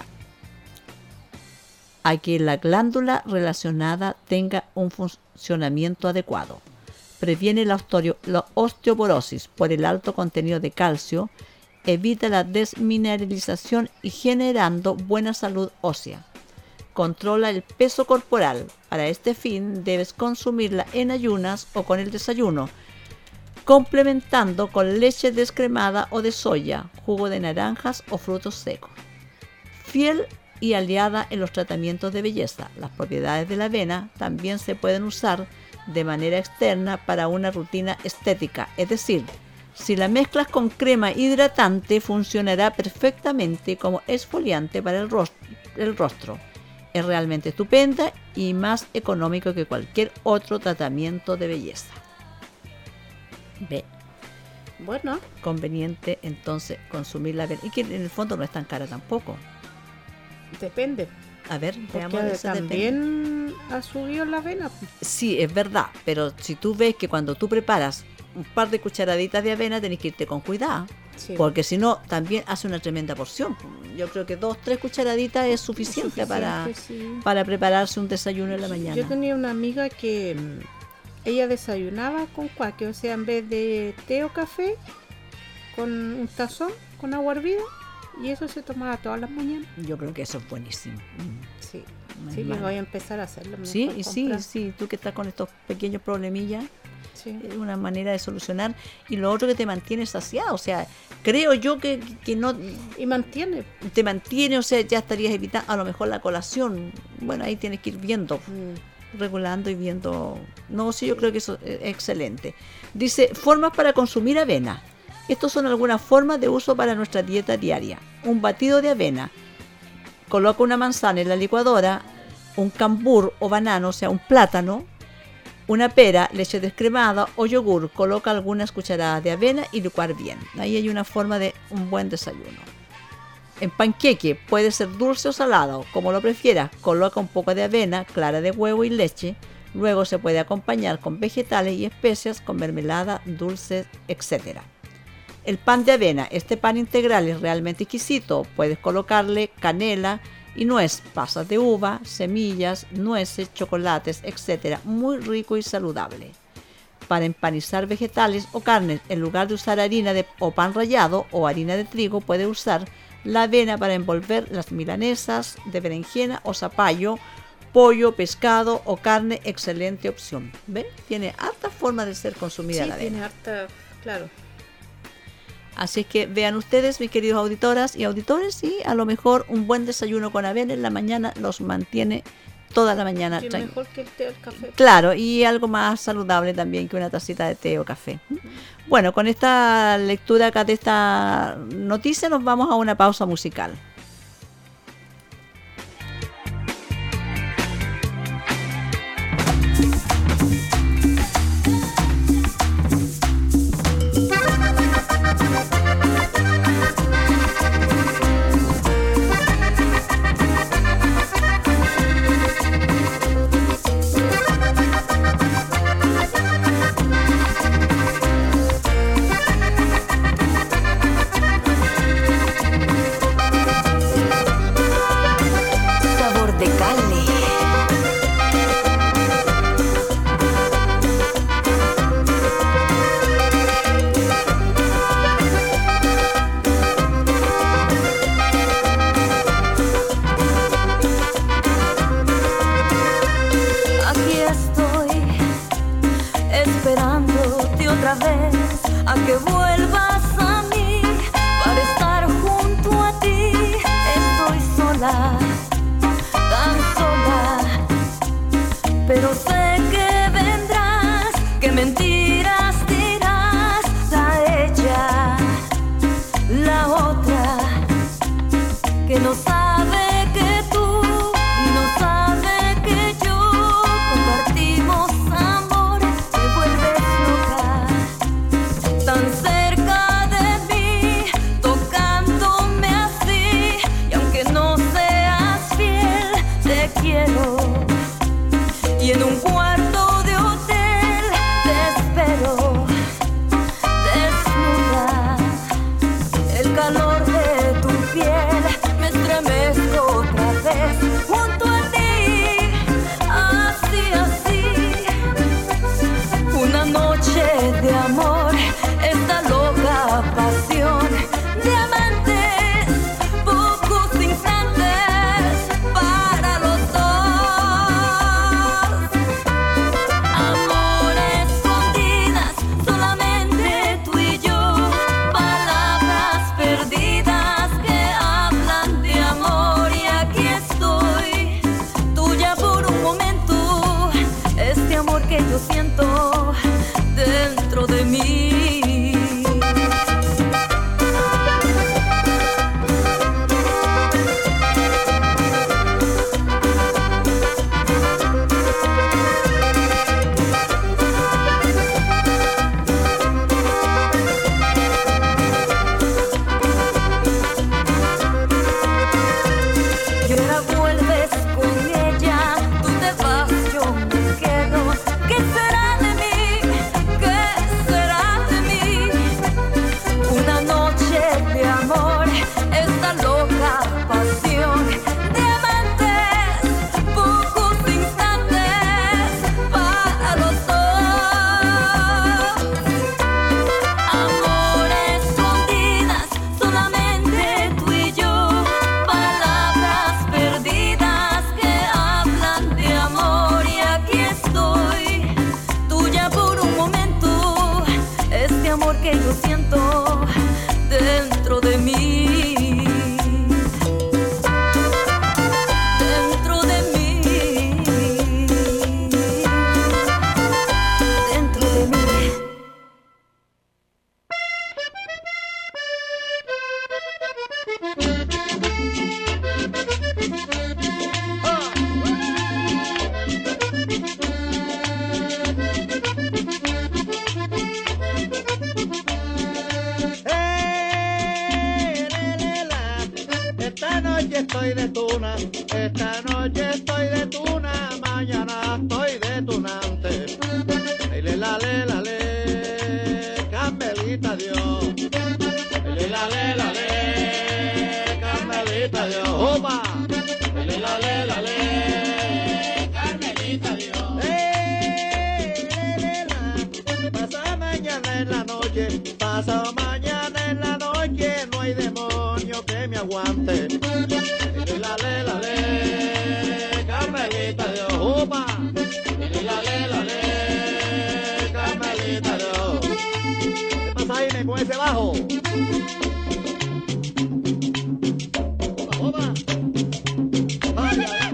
a que la glándula relacionada tenga un funcionamiento adecuado. Previene la, osteo- la osteoporosis por el alto contenido de calcio, evita la desmineralización y generando buena salud ósea. Controla el peso corporal. Para este fin debes consumirla en ayunas o con el desayuno, complementando con leche descremada o de soya, jugo de naranjas o frutos secos. Fiel y aliada en los tratamientos de belleza. Las propiedades de la avena también se pueden usar de manera externa para una rutina estética, es decir, si la mezclas con crema hidratante funcionará perfectamente como exfoliante para el rostro. El rostro. Es realmente estupenda y más económico que cualquier otro tratamiento de belleza. Ve, Bueno, conveniente entonces consumir la avena y que en el fondo no es tan cara tampoco. depende. A ver, veamos Porque ese depende. también ha subido la avena. Sí, es verdad, pero si tú ves que cuando tú preparas un par de cucharaditas de avena tenés que irte con cuidado, Sí. porque si no también hace una tremenda porción. Yo creo que dos, tres cucharaditas es suficiente, Suficiente, para, sí. para prepararse un desayuno en la mañana. Yo tenía una amiga que mm, ella desayunaba con cuaque, o sea, en vez de té o café, con un tazón, con agua hervida, y eso se tomaba todas las mañanas. Yo creo que eso es buenísimo. Mm. Sí, No es sí, que malo. voy a empezar a hacerlo. me Sí, voy a y sí, comprar. sí, tú que estás con estos pequeños problemillas, Sí. es una manera de solucionar. Y lo otro que te mantiene saciado, o sea, creo yo que, que no Y mantiene. te mantiene, o sea, ya estarías evitando a lo mejor la colación. Bueno, ahí tienes que ir viendo, Mm. regulando y viendo. No, sí, yo creo que eso es excelente. Dice, formas para consumir avena. Estos son algunas formas de uso para nuestra dieta diaria. Un batido de avena. Coloca una manzana en la licuadora, un cambur o banano, o sea, un plátano, una pera, leche descremada o yogur. Coloca algunas cucharadas de avena y licuar bien. Ahí hay una forma de un buen desayuno. En panqueque puede ser dulce o salado, como lo prefieras. Coloca un poco de avena, clara de huevo y leche. Luego se puede acompañar con vegetales y especias, con mermelada, dulces, etcétera. El pan de avena, este pan integral es realmente exquisito. Puedes colocarle canela y nuez, pasas de uva, semillas, nueces, chocolates, etcétera. Muy rico y saludable. Para empanizar vegetales o carnes, en lugar de usar harina de, o pan rallado o harina de trigo, puedes usar la avena para envolver las milanesas de berenjena o zapallo, pollo, pescado o carne. Excelente opción. ¿Ves? Tiene harta forma de ser consumida Sí, la avena. tiene harta, claro. Así que vean ustedes, mis queridos auditoras y auditores, y a lo mejor un buen desayuno con avena en la mañana los mantiene toda la mañana. Sí, tran- mejor que el té o el café. Claro, y algo más saludable también que una tacita de té o café. Bueno, con esta lectura acá de esta noticia nos vamos a una pausa musical. Sabor de carne. Aquí estoy, esperándote otra vez a que vuelvas a mí para estar junto a ti. Estoy sola, tan sola, pero sé que vendrás, que mentiras dirás a ella, la otra que no sabe que tú y no sabe que yo compartimos amor. Me vuelves loca, tan cerca de mí, tocándome así, y aunque no sea que yo siento dentro de mí. Dentro de mí. Dentro de mí. Esta noche estoy de tuna, esta noche estoy de tuna, mañana estoy de tunante. Ay, le la le la le, Carmelita Dios. Ay, le la le la le, Carmelita Dios. ¡Opa! Ay, le la le la le, Carmelita Dios. ¡Eh, le, le, la! Pasa mañana en la noche, pasa mañana en la noche, no hay demonio que me aguante. La le la le, Carmelita Dios, opa. La le la le, Carmelita Dios. ¿Qué pasa ahí con ese bajo? Opa, opa. Vaya.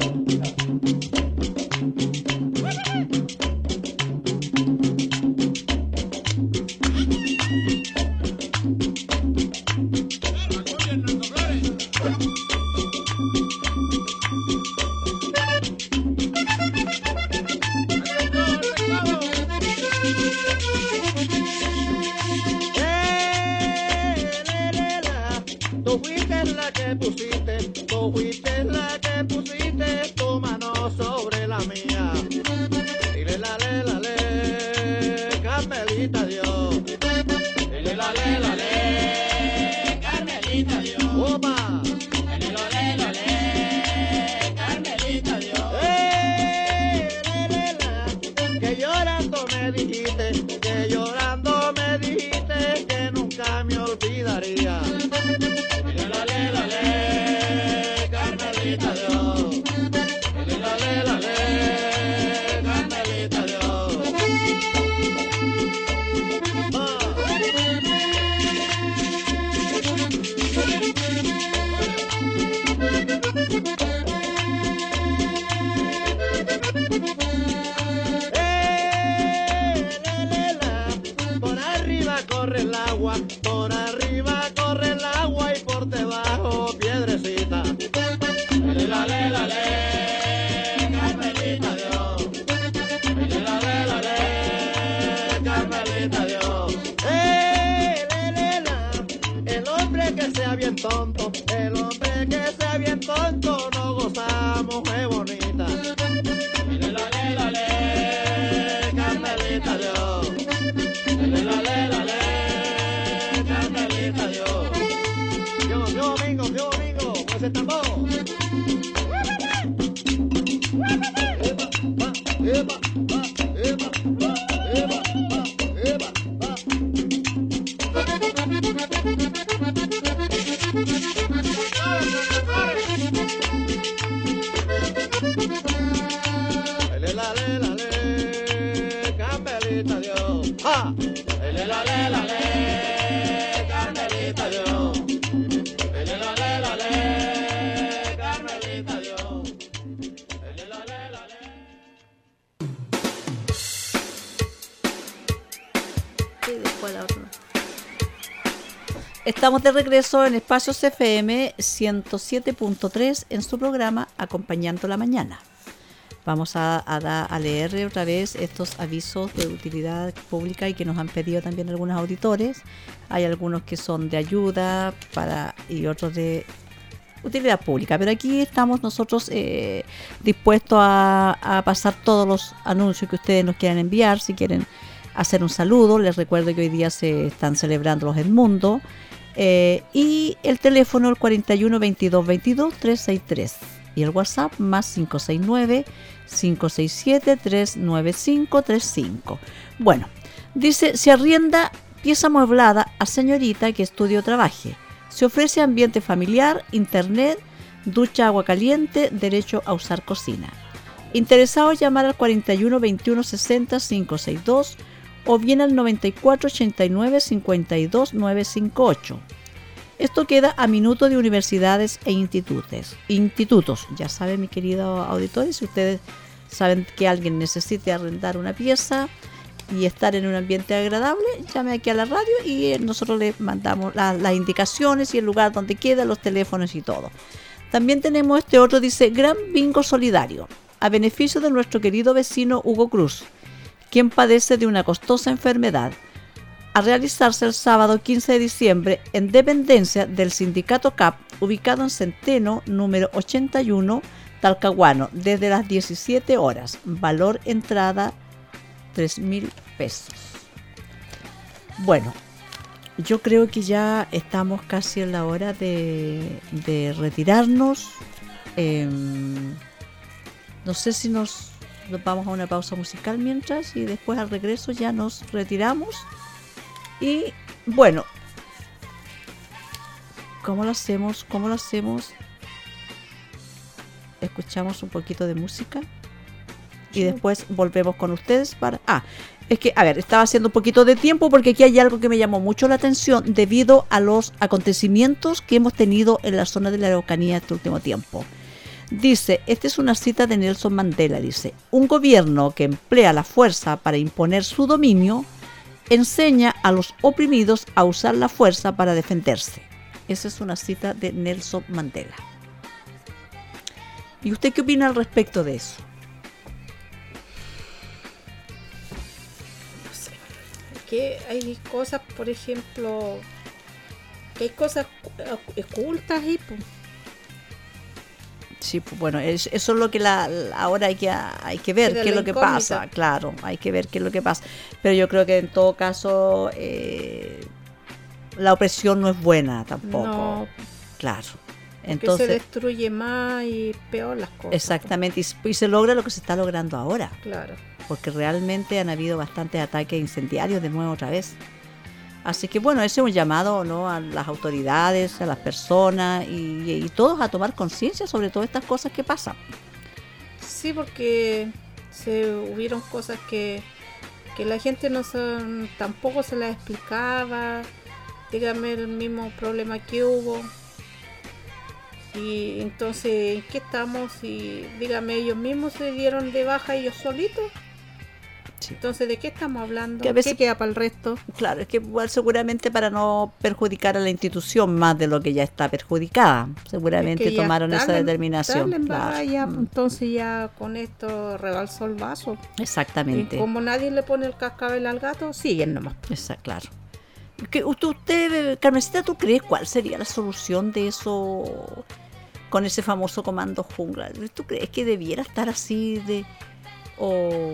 Tú fuiste la que pusiste, tú fuiste la que pusiste tu mano sobre la mía. Y le la le la le, Carmelita Dios. Y le la le la le, Carmelita Dios. Opa. Y le la le la le, Carmelita Dios. Eh, le, le, la, que llorando me dijiste, que llorando me dijiste que nunca me olvidaría. Carmelita Dios, la le la le, Carmelita Dios. Ah. Eh, le, le, la. Por arriba corre el agua, por arriba corre el agua y por debajo piedrecita. La le la le, Carmelita Dios. La le la le, Carmelita Dios. Eh, le, le, la. El hombre que sea bien tonto, el hombre que sea bien tonto, no goza mujer bonita. La le la le, Carmelita Dios. La le la le, Carmelita Dios. Yo, yo domingo, yo domingo, con ese tambor. Eba, va, eba, va, eba, va, eba, va. Le la le la le, Carmelita Dios. ¡Ja! Le la le la le, Carmelita Dios. Le la le la le, Carmelita Dios. Le la le la le. Estamos de regreso en Espacios F M ciento siete punto tres en su programa Acompañando la Mañana. Vamos a, a, da, a leer otra vez estos avisos de utilidad pública y que nos han pedido también algunos auditores. Hay algunos que son de ayuda para y otros de utilidad pública, pero aquí estamos nosotros eh, dispuestos a, a pasar todos los anuncios que ustedes nos quieran enviar. Si quieren hacer un saludo, les recuerdo que hoy día se están celebrando los Edmundo. Eh, y el teléfono el cuarenta y uno, veintidós, veintidós, trescientos sesenta y tres y el WhatsApp más cinco seis nueve, cinco seis siete, tres nueve cinco tres cinco. Bueno, dice, se arrienda pieza amueblada a señorita que estudie o trabaje. Se ofrece ambiente familiar, internet, ducha, agua caliente, derecho a usar cocina. Interesados llamar al cuarenta y uno, veintiuno, sesenta, quinientos sesenta y dos o bien al noventa y cuatro ochenta y nueve cincuenta y dos nueve cinco ocho. Esto queda a minuto de universidades e institutos. institutos. Ya saben, mi querido auditorio, si ustedes saben que alguien necesite arrendar una pieza y estar en un ambiente agradable, llame aquí a la radio y nosotros le mandamos la, las indicaciones y el lugar donde queda, los teléfonos y todo. También tenemos este otro, dice, Gran Bingo Solidario, a beneficio de nuestro querido vecino Hugo Cruz, quien padece de una costosa enfermedad, a realizarse el sábado quince de diciembre en dependencia del sindicato C A P, ubicado en Centeno, número ochenta y uno, Talcahuano, desde las diecisiete horas. Valor entrada tres mil pesos. Bueno, yo creo que ya estamos casi en la hora de, de retirarnos. Eh, no sé si nos, nos vamos a una pausa musical mientras y después al regreso ya nos retiramos. Y bueno, ¿cómo lo hacemos? ¿Cómo lo hacemos? Escuchamos un poquito de música y después volvemos con ustedes para... Ah, es que, a ver, estaba haciendo un poquito de tiempo porque aquí hay algo que me llamó mucho la atención debido a los acontecimientos que hemos tenido en la zona de la Araucanía este último tiempo. Dice, esta es una cita de Nelson Mandela, dice, un gobierno que emplea la fuerza para imponer su dominio enseña a los oprimidos a usar la fuerza para defenderse. Esa es una cita de Nelson Mandela. ¿Y usted qué opina al respecto de eso? No sé. Que hay cosas, por ejemplo, que hay cosas ocultas y pues. Sí, pues bueno, es, eso es lo que la, la, ahora hay que, hay que ver, qué es lo que pasa, claro, hay que ver qué es lo que pasa. Pero yo creo que en todo caso eh, la opresión no es buena tampoco. No. Claro. Entonces se destruye más y peor las cosas. Exactamente, y, y se logra lo que se está logrando ahora. Claro. Porque realmente han habido bastantes ataques incendiarios de nuevo otra vez. Así que bueno, ese es un llamado, ¿no?, a las autoridades, a las personas y, y todos a tomar conciencia sobre todas estas cosas que pasan. Sí, porque se hubieron cosas que, que la gente no se, tampoco se las explicaba. Dígame el mismo problema que hubo. Y entonces, ¿en qué estamos? Y dígame, ellos mismos se dieron de baja ellos solitos. Sí. Entonces, ¿de qué estamos hablando? Que a veces, ¿qué queda para el resto? Claro, es que igual seguramente para no perjudicar a la institución más de lo que ya está perjudicada. Seguramente es tomaron esa en, determinación. Claro. Ya, mm. Entonces ya con esto rebalsó el vaso. Exactamente. Y como nadie le pone el cascabel al gato, siguen nomás. Exacto, claro. ¿Usted, usted, Carmencita, tú crees cuál sería la solución de eso con ese famoso comando jungla? ¿Tú crees que debiera estar así de... o...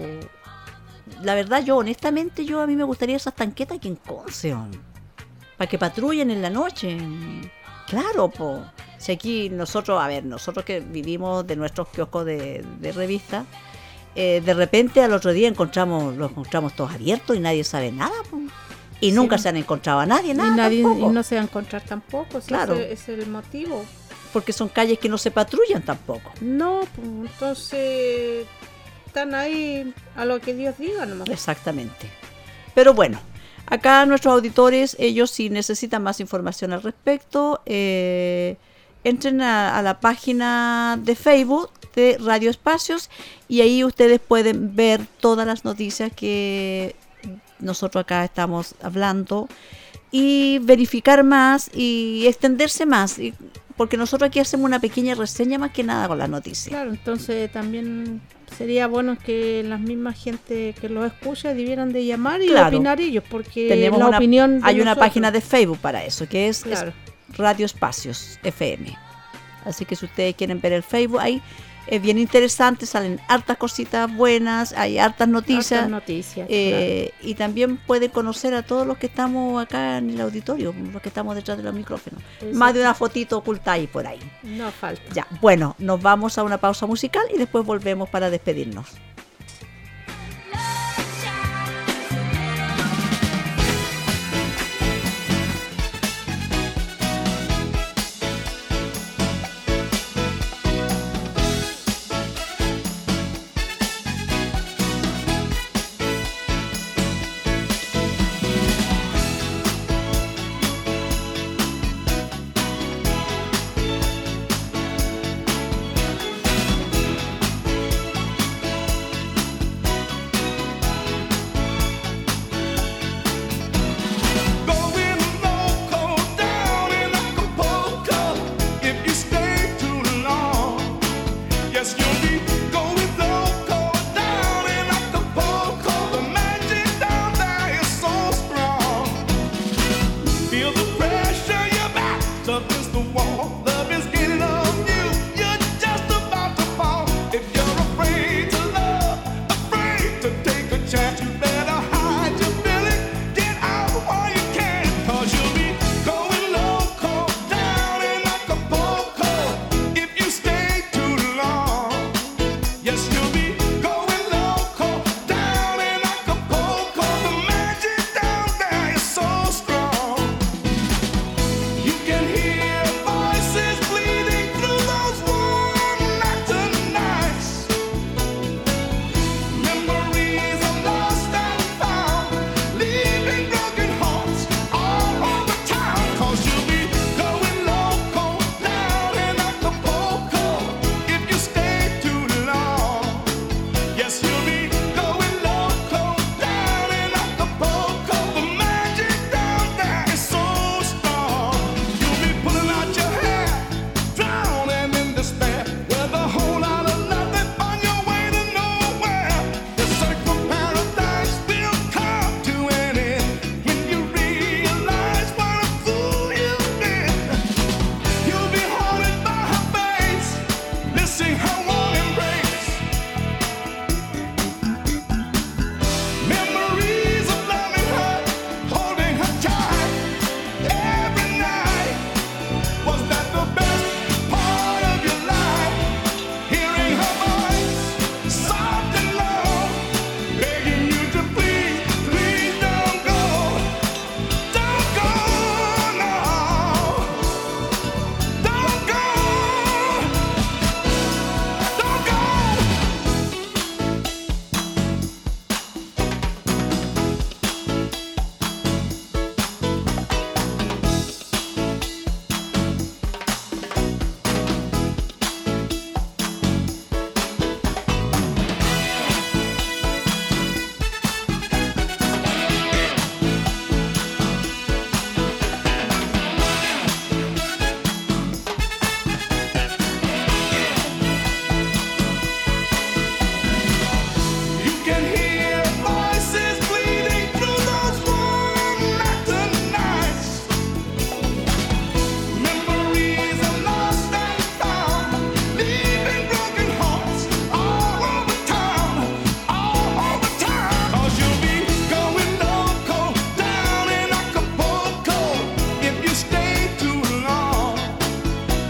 La verdad, yo honestamente, yo a mí me gustaría esas tanquetas aquí en Conceon, para que patrullen en la noche. Claro, po. Si aquí nosotros, a ver, nosotros que vivimos de nuestros kioscos de, de revistas, eh, de repente al otro día encontramos, los encontramos todos abiertos y nadie sabe nada, po. Y sí, nunca se han encontrado a nadie, nada. Y, nadie, y no se va a encontrar tampoco, si claro. Ese es el motivo. Porque son calles que no se patrullan tampoco. No, pues entonces... están ahí a lo que Dios diga nomás. Exactamente. Pero bueno, acá nuestros auditores, ellos si necesitan más información al respecto, eh, entren a, a la página de Facebook de Radio Espacios y ahí ustedes pueden ver todas las noticias que nosotros acá estamos hablando y verificar más y extenderse más, y, porque nosotros aquí hacemos una pequeña reseña más que nada con las noticias. Claro, entonces también sería bueno que las mismas gente que los escucha debieran de llamar y claro. opinar ellos, porque tenemos la una, opinión de hay nosotros. Una página de Facebook para eso, que es, claro. es Radio Espacios F M. Así que si ustedes quieren ver el Facebook, ahí es bien interesante, salen hartas cositas buenas, hay hartas noticias, hartas noticias eh, claro. Y también pueden conocer a todos los que estamos acá en el auditorio, los que estamos detrás de los micrófonos. Exacto. Más de una fotito oculta ahí por ahí. No falta. Ya, bueno, nos vamos a una pausa musical y después volvemos para despedirnos.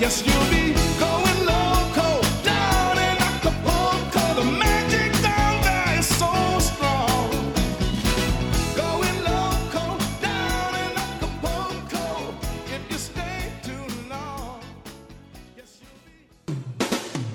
Yes, you'll be going loco down in Acapulco. The magic down there is so strong. Going loco down in Acapulco if you stay too long. Yes, you'll be.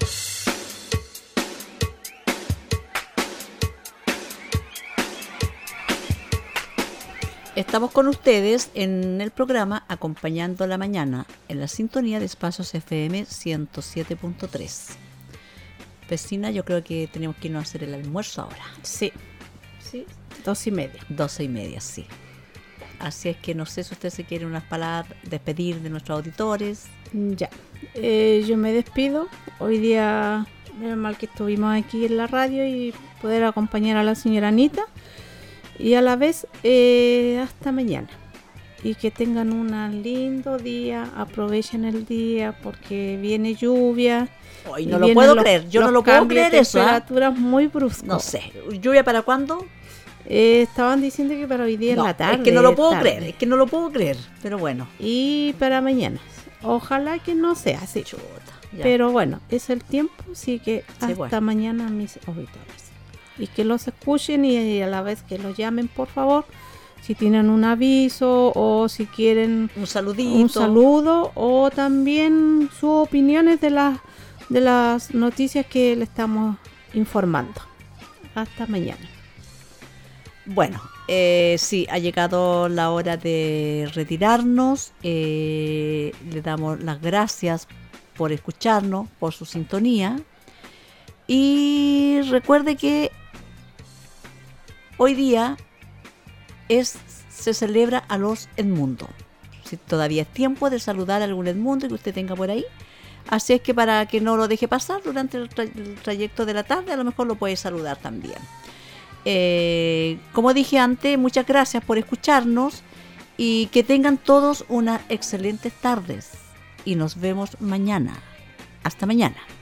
Estamos con ustedes en el programa Acompañando la Mañana, en la sintonía de Espacios F M ciento siete punto tres. Vecina, yo creo que tenemos que irnos a hacer el almuerzo ahora. Sí, sí, dos y media. Doce y media, sí. Así es que no sé si usted se quiere unas palabras, despedir de nuestros auditores. Ya, eh, yo me despido. Hoy día, menos mal que estuvimos aquí en la radio y poder acompañar a la señora Anita. Y a la vez, eh, hasta mañana. Y que tengan un lindo día, aprovechen el día porque viene lluvia. Hoy no lo puedo creer, yo no lo puedo creer eso. Temperaturas muy bruscas. No sé, ¿lluvia para cuándo? Eh, estaban diciendo que para hoy día No, en la tarde. es que no lo puedo tarde. creer, es que no lo puedo creer, pero bueno. Y para mañana. Ojalá que no sea así. Chuta, ya. Pero bueno, es el tiempo, así que hasta Sí, bueno. mañana mis auditores. Y que los escuchen y a la vez que los llamen, por favor. Si tienen un aviso o si quieren Un saludito. un saludo o también sus opiniones de las de las noticias que le estamos informando. Hasta mañana. Bueno, eh, sí, ha llegado la hora de retirarnos. Eh, le damos las gracias por escucharnos, por su sintonía. Y recuerde que hoy día es, se celebra a los Edmundo. Si todavía es tiempo de saludar a algún Edmundo que usted tenga por ahí. Así es que para que no lo deje pasar durante el, tra- el trayecto de la tarde, a lo mejor lo puede saludar también. Eh, como dije antes, muchas gracias por escucharnos y que tengan todos unas excelentes tardes. Y nos vemos mañana. Hasta mañana.